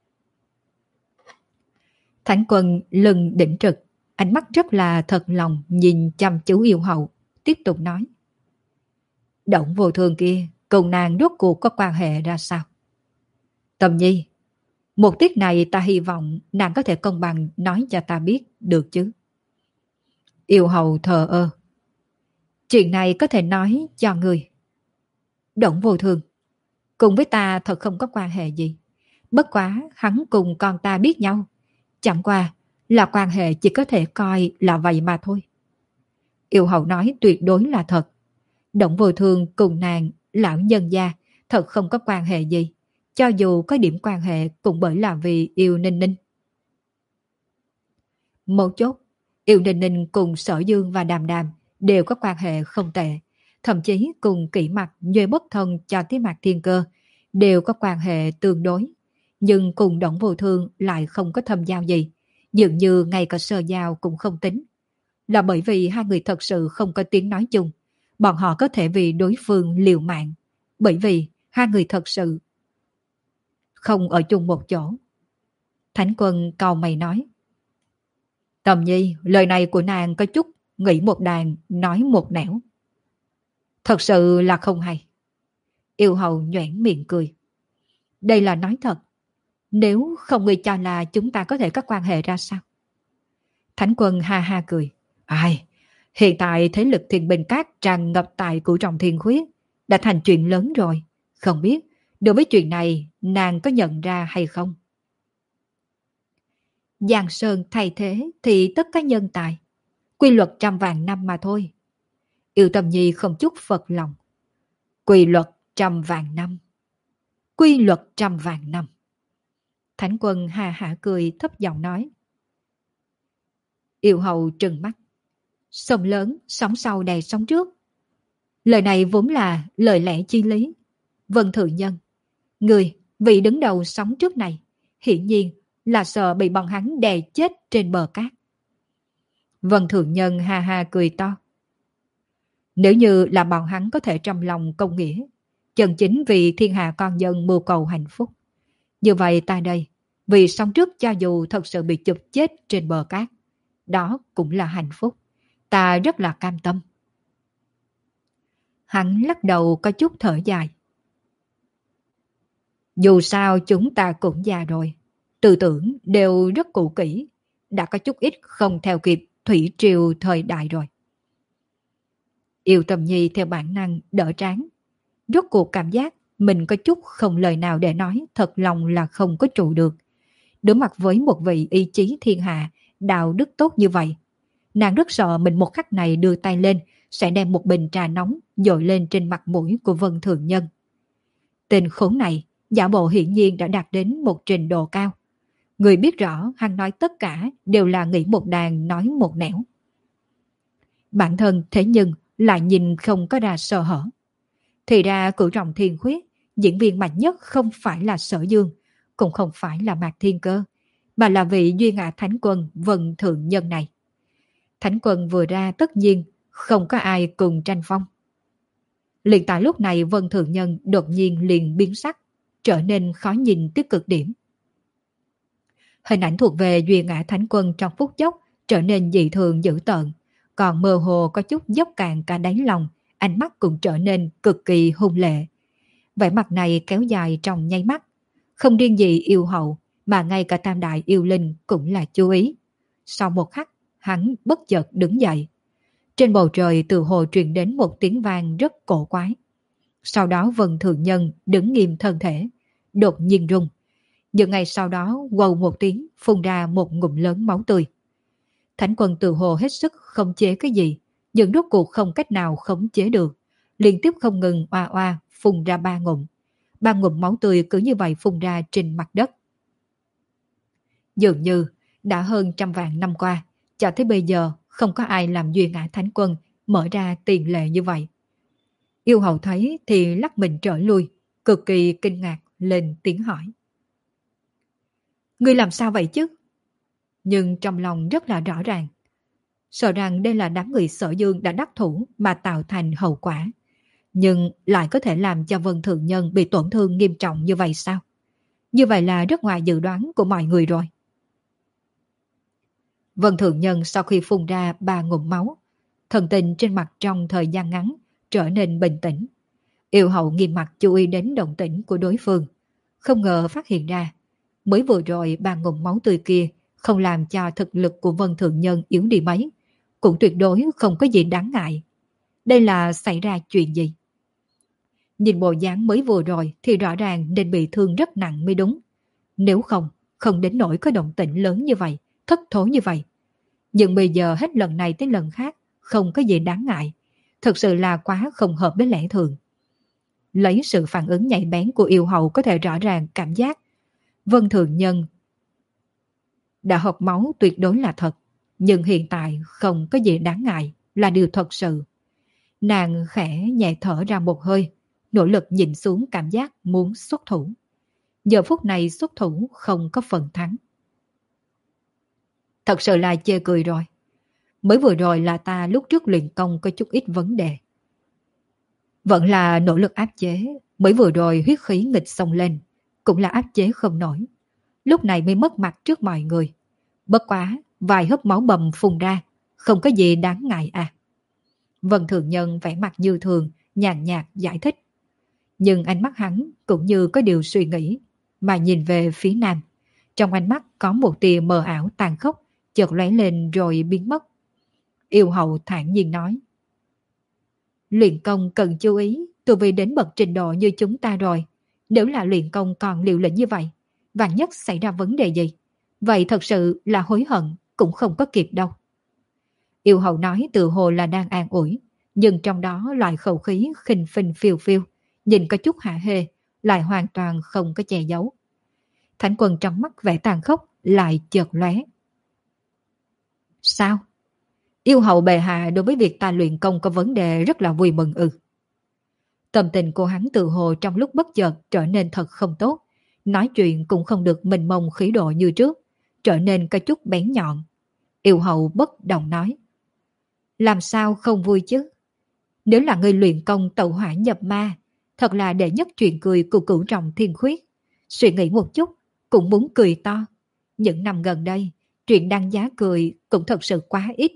Thánh quân lưng đỉnh trực, ánh mắt rất là thật lòng nhìn chăm chú yêu hậu, tiếp tục nói. Động vô thường kia, cùng nàng rốt cuộc có quan hệ ra sao? Tâm Nhi, một tiết này ta hy vọng nàng có thể công bằng nói cho ta biết được chứ. Yêu hầu thờ ơ. Chuyện này có thể nói cho người. Đổng Vô Thường, cùng với ta thật không có quan hệ gì. Bất quá hắn cùng con ta biết nhau. Chẳng qua là quan hệ chỉ có thể coi là vậy mà thôi. Yêu hầu nói tuyệt đối là thật. Đổng Vô Thường cùng nàng, lão nhân gia, thật không có quan hệ gì. Cho dù có điểm quan hệ cũng bởi là vì yêu Ninh Ninh. Một chốt, yêu Ninh Ninh cùng Sở Dương và Đàm Đàm đều có quan hệ không tệ. Thậm chí cùng Kỷ Mặc, Duy Bất Thân cho tới Mạc Thiên Cơ đều có quan hệ tương đối. Nhưng cùng Đổng Vô Thương lại không có thâm giao gì. Dường như ngay cả sơ giao cũng không tính. Là bởi vì hai người thật sự không có tiếng nói chung. Bọn họ có thể vì đối phương liều mạng. Bởi vì hai người thật sự không ở chung một chỗ. Thánh Quân cau mày nói. Tầm Nhi, lời này của nàng có chút nghĩ một đàn, nói một nẻo. Thật sự là không hay. Yêu hầu nhoẻn miệng cười. Đây là nói thật. Nếu không người cho là chúng ta có thể có quan hệ ra sao? Thánh Quân ha ha cười. Ai, hiện tại thế lực Thiên Bình Các tràn ngập tại Cửu Trọng Thiên Khuyết đã thành chuyện lớn rồi. Không biết, đối với chuyện này nàng có nhận ra hay không? Giang Sơn thay thế thì tất cả nhân tài. Quy luật trăm vạn năm mà thôi. Yêu Tâm Nhi không chút phật lòng. Quy luật trăm vạn năm. Quy luật trăm vạn năm. Thánh Quân hà hạ cười thấp giọng nói. Yêu hầu trừng mắt. Sông lớn, sóng sau đầy sóng trước. Lời này vốn là lời lẽ chi lý. Vân Thượng Nhân, người vị đứng đầu sóng trước này, hiển nhiên là sợ bị bọn hắn đè chết trên bờ cát. Vân Thượng Nhân ha ha cười to. Nếu như là bọn hắn có thể trong lòng công nghĩa, chân chính vì thiên hạ con dân mưu cầu hạnh phúc, như vậy ta đây, vì sống trước cho dù thật sự bị chụp chết trên bờ cát, đó cũng là hạnh phúc. Ta rất là cam tâm. Hắn lắc đầu có chút thở dài. Dù sao chúng ta cũng già rồi, tư tưởng đều rất cũ kỹ, đã có chút ít không theo kịp thủy triều thời đại rồi. Yêu Tâm Nhi theo bản năng đỡ trán. Rốt cuộc cảm giác mình có chút không lời nào để nói, thật lòng là không có trụ được. Đối mặt với một vị ý chí thiên hạ, đạo đức tốt như vậy, nàng rất sợ mình một khắc này đưa tay lên sẽ đem một bình trà nóng dội lên trên mặt mũi của Vân Thượng Nhân. Tên khốn này giả bộ hiển nhiên đã đạt đến một trình độ cao. Người biết rõ hắn nói tất cả đều là nghĩ một đàn nói một nẻo. Bản thân thế nhưng lại nhìn không có ra sơ hở. Thì ra Cửu Trọng Thiên Khuyết, diễn viên mạnh nhất không phải là Sở Dương, cũng không phải là Mạc Thiên Cơ, mà là vị Duy Ngã Thánh Quân Vân Thượng Nhân này. Thánh Quân vừa ra tất nhiên không có ai cùng tranh phong. Liền tại lúc này Vân Thượng Nhân đột nhiên liền biến sắc, trở nên khó nhìn tới cực điểm. Hình ảnh thuộc về Duy Ngã Thánh Quân trong phút chốc trở nên dị thường dữ tợn, còn mơ hồ có chút dốc cạn cả đáy lòng, ánh mắt cũng trở nên cực kỳ hung lệ. Vẻ mặt này kéo dài trong nháy mắt, không riêng gì yêu hậu mà ngay cả tam đại yêu linh cũng là chú ý. Sau một khắc, hắn bất chợt đứng dậy. Trên bầu trời từ hồ truyền đến một tiếng vang rất cổ quái. Sau đó Vân Thượng Nhân đứng nghiêm thân thể, đột nhiên rung. Nhưng ngày sau đó quầu một tiếng phun ra một ngụm lớn máu tươi. Thánh Quân từ hồ hết sức khống chế cái gì, nhưng rốt cuộc không cách nào khống chế được. Liên tiếp không ngừng oa oa phun ra ba ngụm. Ba ngụm máu tươi cứ như vậy phun ra trên mặt đất. Dường như đã hơn trăm vạn năm qua, cho tới bây giờ không có ai làm Duy Ngã Thánh Quân mở ra tiền lệ như vậy. Yêu hậu thấy thì lắc mình trở lui, cực kỳ kinh ngạc lên tiếng hỏi. Ngươi làm sao vậy chứ? Nhưng trong lòng rất là rõ ràng. Sợ rằng đây là đám người Sở Dương đã đắc thủ mà tạo thành hậu quả. Nhưng lại có thể làm cho Vân Thượng Nhân bị tổn thương nghiêm trọng như vậy sao? Như vậy là rất ngoài dự đoán của mọi người rồi. Vân Thượng Nhân sau khi phun ra ba ngụm máu, thần tình trên mặt trong thời gian ngắn trở nên bình tĩnh. Yêu hậu nghiêm mặt chú ý đến động tĩnh của đối phương. Không ngờ phát hiện ra, mới vừa rồi ba ngụm máu tươi kia không làm cho thực lực của Vân Thượng Nhân yếu đi mấy. cũng tuyệt đối không có gì đáng ngại. Đây là xảy ra chuyện gì? Nhìn bộ dáng mới vừa rồi thì rõ ràng nên bị thương rất nặng mới đúng. Nếu không, không đến nỗi có động tĩnh lớn như vậy, thất thố như vậy. Nhưng bây giờ hết lần này tới lần khác, không có gì đáng ngại. Thực sự là quá không hợp với lẽ thường. Lấy sự phản ứng nhạy bén của yêu hậu có thể rõ ràng cảm giác Vân Thường Nhân đã hộc máu tuyệt đối là thật. Nhưng hiện tại không có gì đáng ngại là điều thật sự. Nàng khẽ nhẹ thở ra một hơi, nỗ lực nhìn xuống cảm giác muốn xuất thủ. Giờ phút này xuất thủ không có phần thắng. Thật sự là chê cười rồi. Mới vừa rồi là ta lúc trước luyện công có chút ít vấn đề. Vẫn là nỗ lực áp chế, mới vừa rồi huyết khí nghịch xông lên, cũng là áp chế không nổi. Lúc này mới mất mặt trước mọi người. Bất quá, vài hớp máu bầm phun ra, không có gì đáng ngại à. Vân Thường Nhân vẻ mặt như thường, nhàn nhạt giải thích. Nhưng ánh mắt hắn cũng như có điều suy nghĩ, mà nhìn về phía nam. Trong ánh mắt có một tia mờ ảo tàn khốc, chợt lóe lên rồi biến mất. Yêu hậu thản nhiên nói. Luyện công cần chú ý, tu vi đến bậc trình độ như chúng ta rồi. Nếu là luyện công còn liều lĩnh như vậy, vạn nhất xảy ra vấn đề gì, vậy thật sự là hối hận cũng không có kịp đâu. Yêu hậu nói tự hồ là đang an ủi, nhưng trong đó loại khẩu khí khinh phinh phiêu phiêu, nhìn có chút hạ hê, lại hoàn toàn không có che giấu. Thánh Quân trong mắt vẻ tàn khốc lại chợt lóe. Sao? Yêu hậu bệ hạ đối với việc ta luyện công có vấn đề rất là vui mừng ư? Tâm tình của hắn tự hồ trong lúc bất chợt trở nên thật không tốt, nói chuyện cũng không được mình mông khí độ như trước, trở nên có chút bén nhọn. Yêu hậu bất động nói. Làm sao không vui chứ? Nếu là người luyện công tẩu hỏa nhập ma, thật là đệ nhất chuyện cười của cửu trọng thiên khuyết. Suy nghĩ một chút, cũng muốn cười to. Những năm gần đây, chuyện đăng giá cười cũng thật sự quá ít.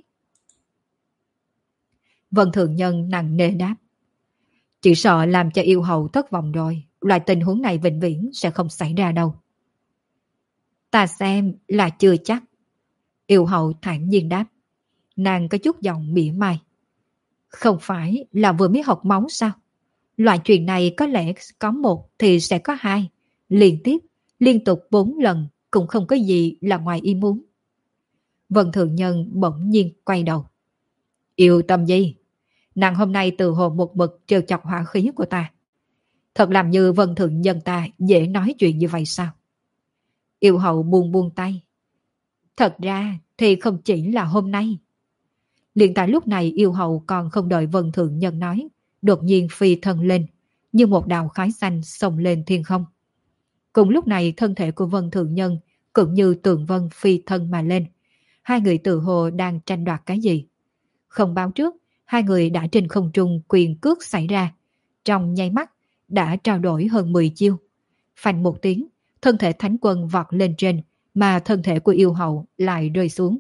Vân Thường Nhân nặng nề đáp. Chỉ sợ làm cho yêu hậu thất vọng rồi, loại tình huống này vĩnh viễn sẽ không xảy ra đâu. Ta xem là chưa chắc. Yêu hậu thản nhiên đáp. Nàng có chút giọng mỉa mai. Không phải là vừa mới học máu sao? Loại chuyện này có lẽ có một thì sẽ có hai. Liên tiếp, liên tục bốn lần cũng không có gì là ngoài ý muốn. Vân Thường Nhân bỗng nhiên quay đầu. Yêu Tâm Di, nàng hôm nay từ hồ một mực trêu chọc hỏa khí của ta. Thật làm như Vân Thường Nhân ta dễ nói chuyện như vậy sao? Yêu hậu buông buông tay. Thật ra thì không chỉ là hôm nay. Liền tại lúc này yêu hậu còn không đợi Vân Thường Nhân nói, đột nhiên phi thân lên, như một đạo khói xanh xông lên thiên không. Cùng lúc này thân thể của Vân Thường Nhân cũng như Tường Vân phi thân mà lên. Hai người tự hồ đang tranh đoạt cái gì. Không báo trước, hai người đã trên không trung quyền cước xảy ra. Trong nháy mắt, đã trao đổi hơn mười chiêu. Phanh một tiếng, thân thể Thánh Quân vọt lên trên, mà thân thể của yêu hậu lại rơi xuống.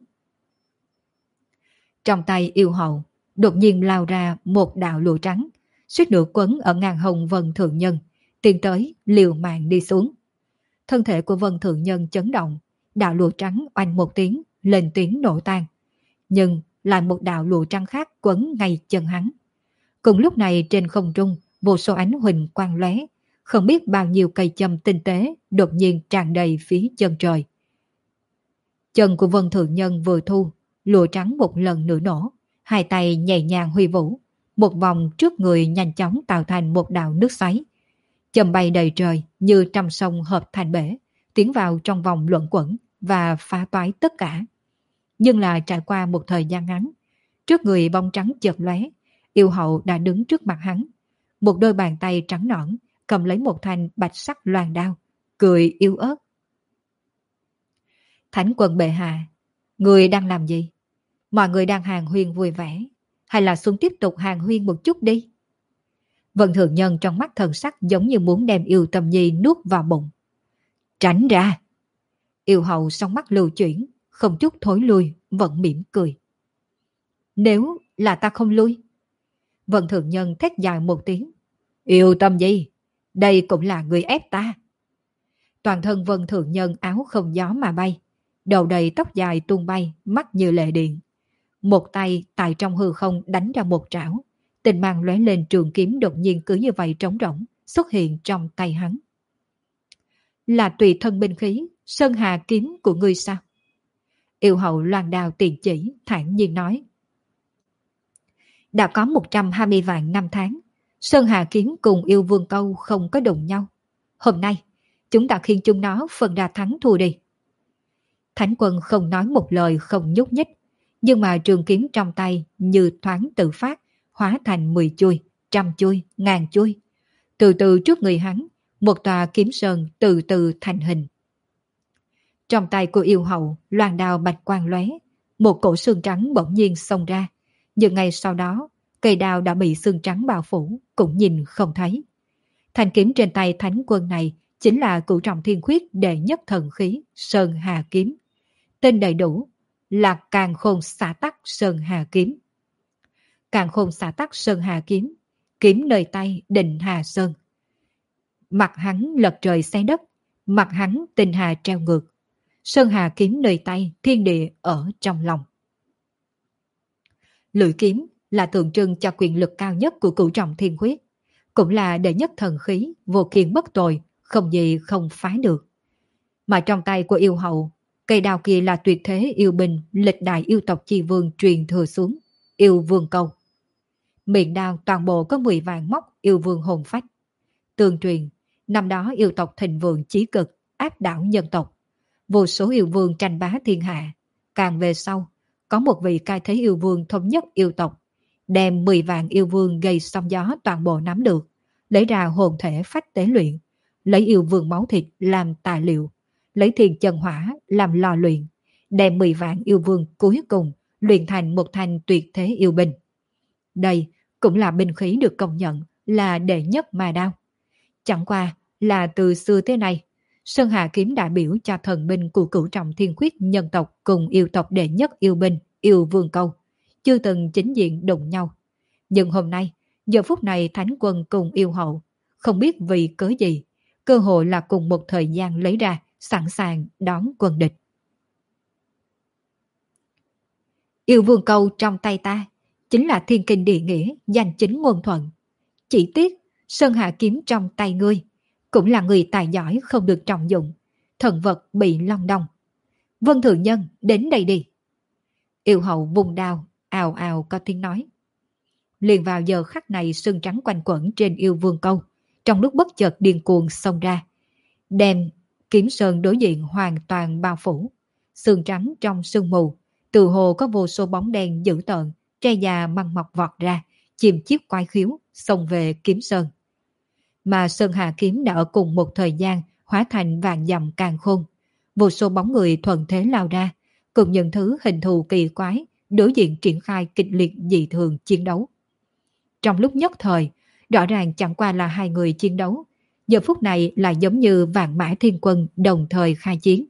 Trong tay yêu hậu, đột nhiên lao ra một đạo lụa trắng, suýt nửa quấn ở ngàn hồng Vân Thượng Nhân, tiến tới liều mạng đi xuống. Thân thể của Vân Thượng Nhân chấn động, đạo lụa trắng oanh một tiếng, lên tiếng nổ tan. Nhưng lại một đạo lụa trắng khác quấn ngay chân hắn. Cùng lúc này trên không trung, vô số ánh huỳnh quang lóe, không biết bao nhiêu cây châm tinh tế đột nhiên tràn đầy phía chân trời. Chân của Vân Thượng Nhân vừa thu, lụa trắng một lần nữa nổ, hai tay nhẹ nhàng huy vũ, một vòng trước người nhanh chóng tạo thành một đạo nước xoáy. Châm bay đầy trời như trăm sông hợp thành bể, tiến vào trong vòng luẩn quẩn và phá toái tất cả. Nhưng là trải qua một thời gian ngắn, trước người bóng trắng chợt lóe, yêu hậu đã đứng trước mặt hắn. Một đôi bàn tay trắng nõn cầm lấy một thanh bạch sắc loan đao, cười yếu ớt. Thánh Quân bệ hạ, người đang làm gì? Mọi người đang hàn huyên vui vẻ, hay là xuống tiếp tục hàn huyên một chút đi? Vân Thường Nhân trong mắt thần sắc giống như muốn đem Yêu Tâm Nhi nuốt vào bụng. Tránh ra! Yêu hậu song mắt lưu chuyển, không chút thối lui, vẫn mỉm cười. Nếu là ta không lui? Vân Thường Nhân thét dài một tiếng. Yêu Tâm Nhi, đây cũng là người ép ta. Toàn thân Vân Thường Nhân áo không gió mà bay, đầu đầy tóc dài tung bay, mắt như lệ điện. một tay tại trong hư không đánh ra một trảo, tinh mang lóe lên, trường kiếm đột nhiên cứ như vậy trống rỗng xuất hiện trong tay hắn. Là tùy thân binh khí, Sơn Hà kiếm của ngươi sao? Yêu hậu loan đao tiền chỉ, thản nhiên nói. Đã có một trăm hai mươi vạn năm tháng, Sơn Hà kiếm cùng yêu vương câu không có đụng nhau. Hôm nay, chúng ta khiêng chúng nó phân ra thắng thua đi. Thánh quân không nói một lời, không nhúc nhích, nhưng mà trường kiếm trong tay như thoáng tự phát, hóa thành mười chuôi, trăm chuôi, ngàn chuôi. Từ từ trước người hắn, một tòa kiếm sơn từ từ thành hình. Trong tay của yêu hậu, loan đao bạch quang lóe, một cổ xương trắng bỗng nhiên xông ra, nhưng ngay sau đó, cây đao đã bị xương trắng bao phủ, cũng nhìn không thấy. Thanh kiếm trên tay thánh quân này chính là cửu trọng thiên khuyết đệ nhất thần khí Sơn Hà kiếm. Tên đầy đủ là Càn Khôn Xả Tắc Sơn Hà kiếm. Càn Khôn Xả Tắc Sơn Hà kiếm, kiếm nơi tay định Hà Sơn. Mặt hắn lật trời xé đất, mặt hắn tinh hà treo ngược. Sơn Hà kiếm nơi tay, thiên địa ở trong lòng. Lưỡi kiếm là tượng trưng cho quyền lực cao nhất của cửu trọng thiên khuyết, cũng là đệ nhất thần khí, vô kiên bất tồi, không gì không phá được. Mà trong tay của yêu hậu, cây đao kia là tuyệt thế yêu binh lịch đại yêu tộc chi vương truyền thừa xuống, yêu vương câu. Miệng đao toàn bộ có mười vạn móc yêu vương hồn phách. Tương truyền, năm đó yêu tộc thịnh vượng chí cực, áp đảo nhân tộc. Vô số yêu vương tranh bá thiên hạ. Càng về sau, có một vị cai thế yêu vương thống nhất yêu tộc, đem mười vạn yêu vương gây sóng gió toàn bộ nắm được, lấy ra hồn thể phách tế luyện, lấy yêu vương máu thịt làm tài liệu, lấy thiên chân hỏa làm lò luyện, đem mười vạn yêu vương cuối cùng luyện thành một thanh tuyệt thế yêu binh. Đây cũng là binh khí được công nhận là đệ nhất ma đao. Chẳng qua là từ xưa tới nay, Sơn Hà kiếm đại biểu cho thần binh của cửu trọng thiên khuyết nhân tộc cùng yêu tộc đệ nhất yêu binh, yêu vương câu, chưa từng chính diện đụng nhau. Nhưng hôm nay, giờ phút này thánh quân cùng yêu hậu, không biết vì cớ gì, cơ hội là cùng một thời gian lấy ra, sẵn sàng đón quân địch. Yêu vương câu trong tay ta, chính là thiên kinh địa nghĩa, danh chính ngôn thuận. Chỉ tiếc, Sơn Hà kiếm trong tay ngươi, cũng là người tài giỏi không được trọng dụng, thần vật bị long đong. Vân Thượng Nhân, đến đây đi. Yêu hậu vùng đao, ào ào có tiếng nói. Liền vào giờ khắc này, sương trắng quanh quẩn trên yêu vương câu, trong lúc bất chợt điên cuồng xông ra, đem kiếm sơn đối diện hoàn toàn bao phủ. Sương trắng trong sương mù, từ hồ có vô số bóng đen dữ tợn, tre già măng mọc vọt ra, chìm chiếc quái khiếu, xông về kiếm sơn. Mà Sơn Hà kiếm đã ở cùng một thời gian hóa thành vạn dặm càn khôn. Vô số bóng người thuận thế lao ra, cùng những thứ hình thù kỳ quái, đối diện triển khai kịch liệt dị thường chiến đấu. Trong lúc nhất thời, rõ ràng chẳng qua là hai người chiến đấu, giờ phút này là giống như vạn mã thiên quân đồng thời khai chiến.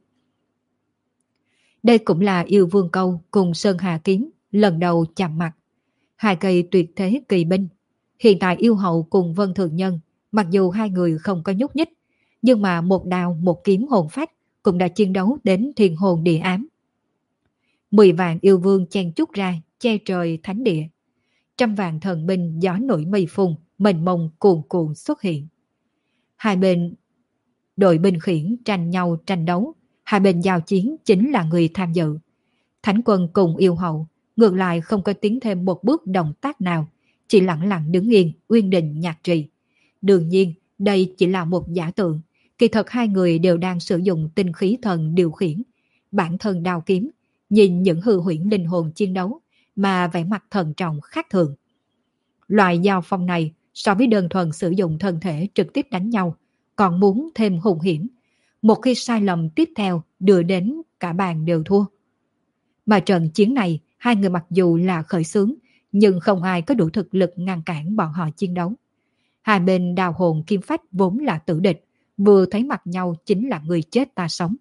Đây cũng là yêu vương câu cùng Sơn Hà kiếm lần đầu chạm mặt. Hai cây tuyệt thế kỳ binh. Hiện tại yêu hậu cùng Vân Thượng Nhân, mặc dù hai người không có nhúc nhích, nhưng mà một đao một kiếm hồn phách cũng đã chiến đấu đến thiên hồn địa ám. Mười vạn yêu vương chen chúc ra, che trời thánh địa. Trăm vạn thần binh gió nổi mây phun, mênh mông cuồn cuộn xuất hiện. Hai bên đội binh khiển tranh nhau tranh đấu, hai bên giao chiến chính là người tham dự. Thánh quân cùng yêu hậu ngược lại không có tiến thêm một bước động tác nào, chỉ lặng lặng đứng yên, uyên định nhạc trì. Đương nhiên, đây chỉ là một giả tượng, kỳ thật hai người đều đang sử dụng tinh khí thần điều khiển, bản thân đao kiếm, nhìn những hư huyễn linh hồn chiến đấu mà vẻ mặt thần trọng khác thường. Loại giao phong này so với đơn thuần sử dụng thân thể trực tiếp đánh nhau, còn muốn thêm hùng hiểm. Một khi sai lầm tiếp theo đưa đến cả bàn đều thua. Mà trận chiến này, hai người mặc dù là khởi xướng, nhưng không ai có đủ thực lực ngăn cản bọn họ chiến đấu. Hai bên đào hồn kim phách vốn là tử địch, vừa thấy mặt nhau chính là người chết ta sống.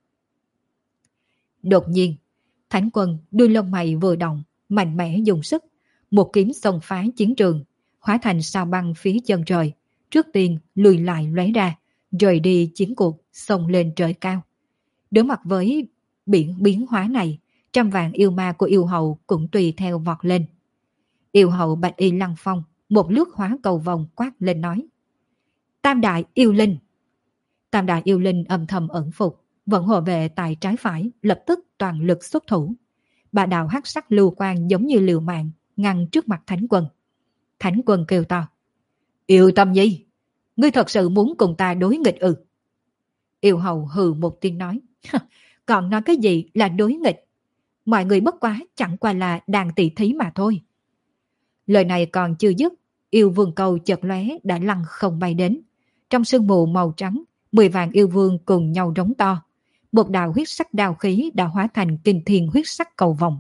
Đột nhiên, Thánh quân đuôi lông mày vừa động, mạnh mẽ dùng sức, một kiếm xông phá chiến trường, hóa thành sao băng phía chân trời, trước tiên lùi lại lóe ra, rời đi chiến cuộc, xông lên trời cao. Đối mặt với biển biến hóa này, trăm vạn yêu ma của yêu hậu cũng tùy theo vọt lên. Yêu hậu Bạch Y Lăng Phong một lướt hóa cầu vòng quát lên nói: Tam đại yêu linh. Tam đại yêu linh âm thầm ẩn phục, vẫn hộ vệ tại trái phải lập tức toàn lực xuất thủ. Ba đạo hắc sắc lưu quang giống như liều mạng ngăn trước mặt Thánh Quân. Thánh Quân kêu to: Yêu Tâm Nhi, ngươi thật sự muốn cùng ta đối nghịch ư? Yêu hầu hừ một tiếng nói: Còn nói cái gì là đối nghịch? Mọi người bất quá chẳng qua là đàn tỷ thí mà thôi. Lời này còn chưa dứt, yêu vương cầu chợt lóe đã lăn không bay đến. Trong sương mù màu trắng, mười vạn yêu vương cùng nhau rống to. Một đạo huyết sắc đao khí đã hóa thành kinh thiên huyết sắc cầu vòng.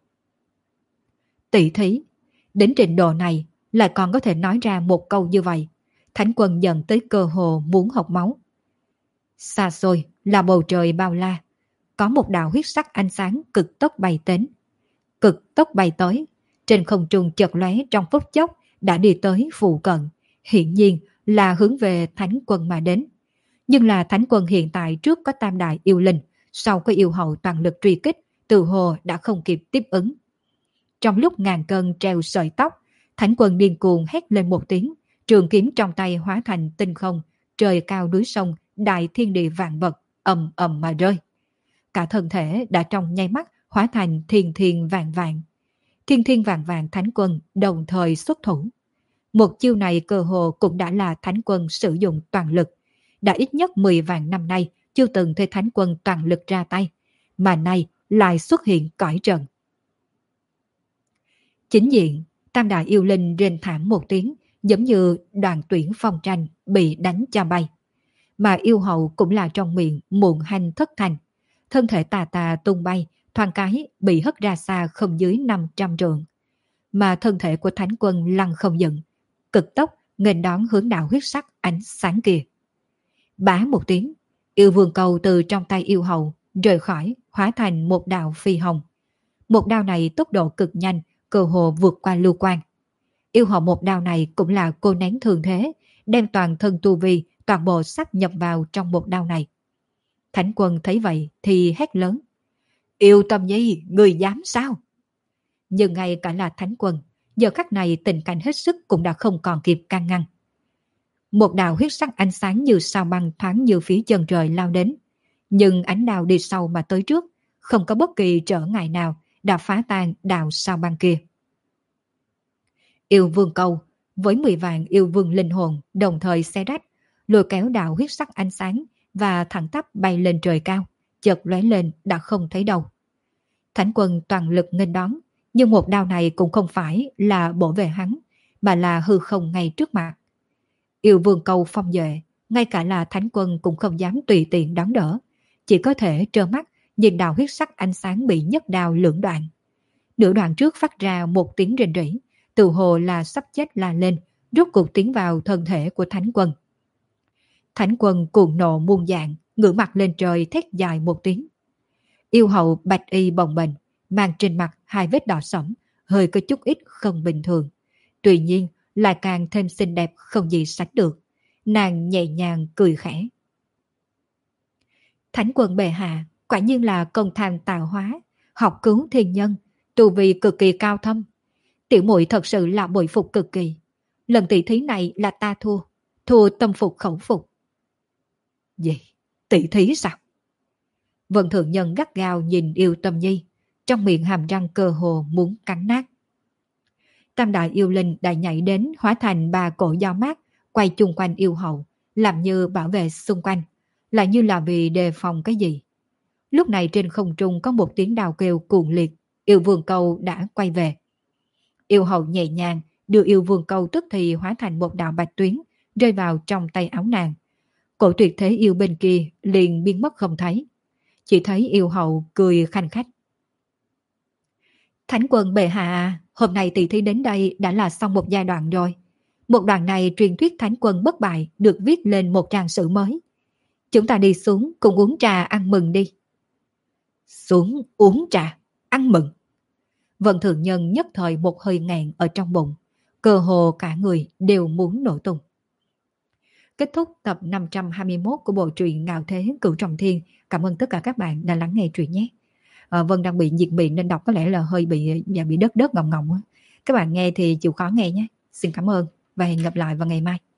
Tỷ thí, đến trình độ này lại còn có thể nói ra một câu như vậy. Thánh Quân giận tới cơ hồ muốn học máu. Xa xôi là bầu trời bao la, có một đạo huyết sắc ánh sáng cực tốc bay đến. Cực tốc bay tới, trên không trung chợt lóe trong phút chốc đã đi tới phụ cận, hiển nhiên là hướng về Thánh Quân mà đến. Nhưng là Thánh Quân hiện tại trước có tam đại yêu linh, sau có yêu hậu toàn lực truy kích, từ hồ đã không kịp tiếp ứng. Trong lúc ngàn cân treo sợi tóc, Thánh Quân điên cuồng hét lên một tiếng, trường kiếm trong tay hóa thành tinh không, trời cao núi sông, đại thiên địa vạn vật, ầm ầm mà rơi. Cả thân thể đã trong nháy mắt hóa thành thiên thiên vạn vạn. Thiên thiên vạn vạn Thánh Quân đồng thời xuất thủ. Một chiêu này cơ hồ cũng đã là Thánh Quân sử dụng toàn lực. Đã ít nhất mười vạn năm nay chưa từng thấy Thánh Quân toàn lực ra tay, mà nay lại xuất hiện cõi trần. Chính diện, tam đại yêu linh rên thảm một tiếng, giống như đoàn tuyển phong tranh bị đánh cho bay. Mà yêu hậu cũng là trong miệng muộn hành thất thành. Thân thể tà tà tung bay, thoáng cái bị hất ra xa không dưới năm trăm trượng. Mà thân thể của Thánh Quân lăn không dựng, cực tốc nghênh đón hướng đạo huyết sắc ánh sáng kia. Bá một tiếng, yêu vương cầu từ trong tay yêu hậu rời khỏi, hóa thành một đạo phi hồng. Một đao này tốc độ cực nhanh, cơ hồ vượt qua lưu quang. Yêu hậu một đao này cũng là cô nén thường thế, đem toàn thân tu vi, toàn bộ sắp nhập vào trong một đao này. Thánh Quân thấy vậy thì hét lớn: Yêu Tâm Nhi, người dám sao? Nhưng ngay cả là Thánh Quân, giờ khắc này tình cảnh hết sức cũng đã không còn kịp can ngăn. Một đạo huyết sắc ánh sáng như sao băng thoáng như phía chân trời lao đến. Nhưng ánh đao đi sau mà tới trước, không có bất kỳ trở ngại nào đã phá tan đạo sao băng kia. Yêu vương câu với mười vạn yêu vương linh hồn đồng thời xé rách, lôi kéo đạo huyết sắc ánh sáng và thẳng tắp bay lên trời cao, chợt lóe lên đã không thấy đâu. Thánh Quân toàn lực nghênh đón, nhưng một đao này cũng không phải là bổ về hắn, mà là hư không ngay trước mặt. Yêu vương câu phong duệ, ngay cả là Thánh Quân cũng không dám tùy tiện đón đỡ, chỉ có thể trơ mắt nhìn đạo huyết sắc ánh sáng bị nhất đao lưỡng đoạn. Nửa đoạn trước phát ra một tiếng rền rỉ, tự hồ là sắp chết la lên, rốt cuộc tiến vào thân thể của Thánh Quân. Thánh Quân cuồng nộ muôn dạng, ngửa mặt lên trời thét dài một tiếng. Yêu hậu Bạch Y bồng bềnh, mang trên mặt hai vết đỏ sẫm, hơi có chút ít không bình thường. Tuy nhiên lại càng thêm xinh đẹp không gì sánh được. Nàng nhẹ nhàng cười khẽ. Thánh Quân bệ hạ, quả nhiên là công tham tạo hóa, học cứu thiên nhân, tu vi cực kỳ cao thâm. Tiểu muội thật sự là bội phục cực kỳ. Lần tỷ thí này là ta thua, thua tâm phục khẩu phục. Gì? Tỷ thí sao? Vân Thượng Nhân gắt gao nhìn Yêu Tâm Nhi, trong miệng hàm răng cơ hồ muốn cắn nát. Tam đại yêu linh đã nhảy đến hóa thành ba cổ dao mát, quay chung quanh yêu hậu, làm như bảo vệ xung quanh, lại như là vì đề phòng cái gì. Lúc này trên không trung có một tiếng đào kêu cuồng liệt, yêu vương câu đã quay về. Yêu hậu nhẹ nhàng đưa yêu vương câu tức thì hóa thành một đạo bạch tuyến, rơi vào trong tay áo nàng. Cổ tuyệt thế yêu bên kia liền biến mất không thấy. Chỉ thấy yêu hậu cười khanh khách. Thánh Quân bệ hạ, hôm nay tỷ thí đến đây đã là xong một giai đoạn rồi. Một đoạn này truyền thuyết Thánh Quân bất bại được viết lên một trang sử mới. Chúng ta đi xuống cùng uống trà ăn mừng đi. Xuống uống trà, ăn mừng. Vân Thượng Nhân nhất thời một hơi nghẹn ở trong bụng, cơ hồ cả người đều muốn nổ tung. Kết thúc tập năm trăm hai mươi mốt của bộ truyện Ngạo Thế Cửu Trọng Thiên. Cảm ơn tất cả các bạn đã lắng nghe truyện nhé. uh, Vân đang bị nhiệt miệng nên đọc có lẽ là hơi bị và bị đớt đớt ngọng ngọng á. Các bạn nghe thì chịu khó nghe nhé. Xin cảm ơn và hẹn gặp lại vào ngày mai.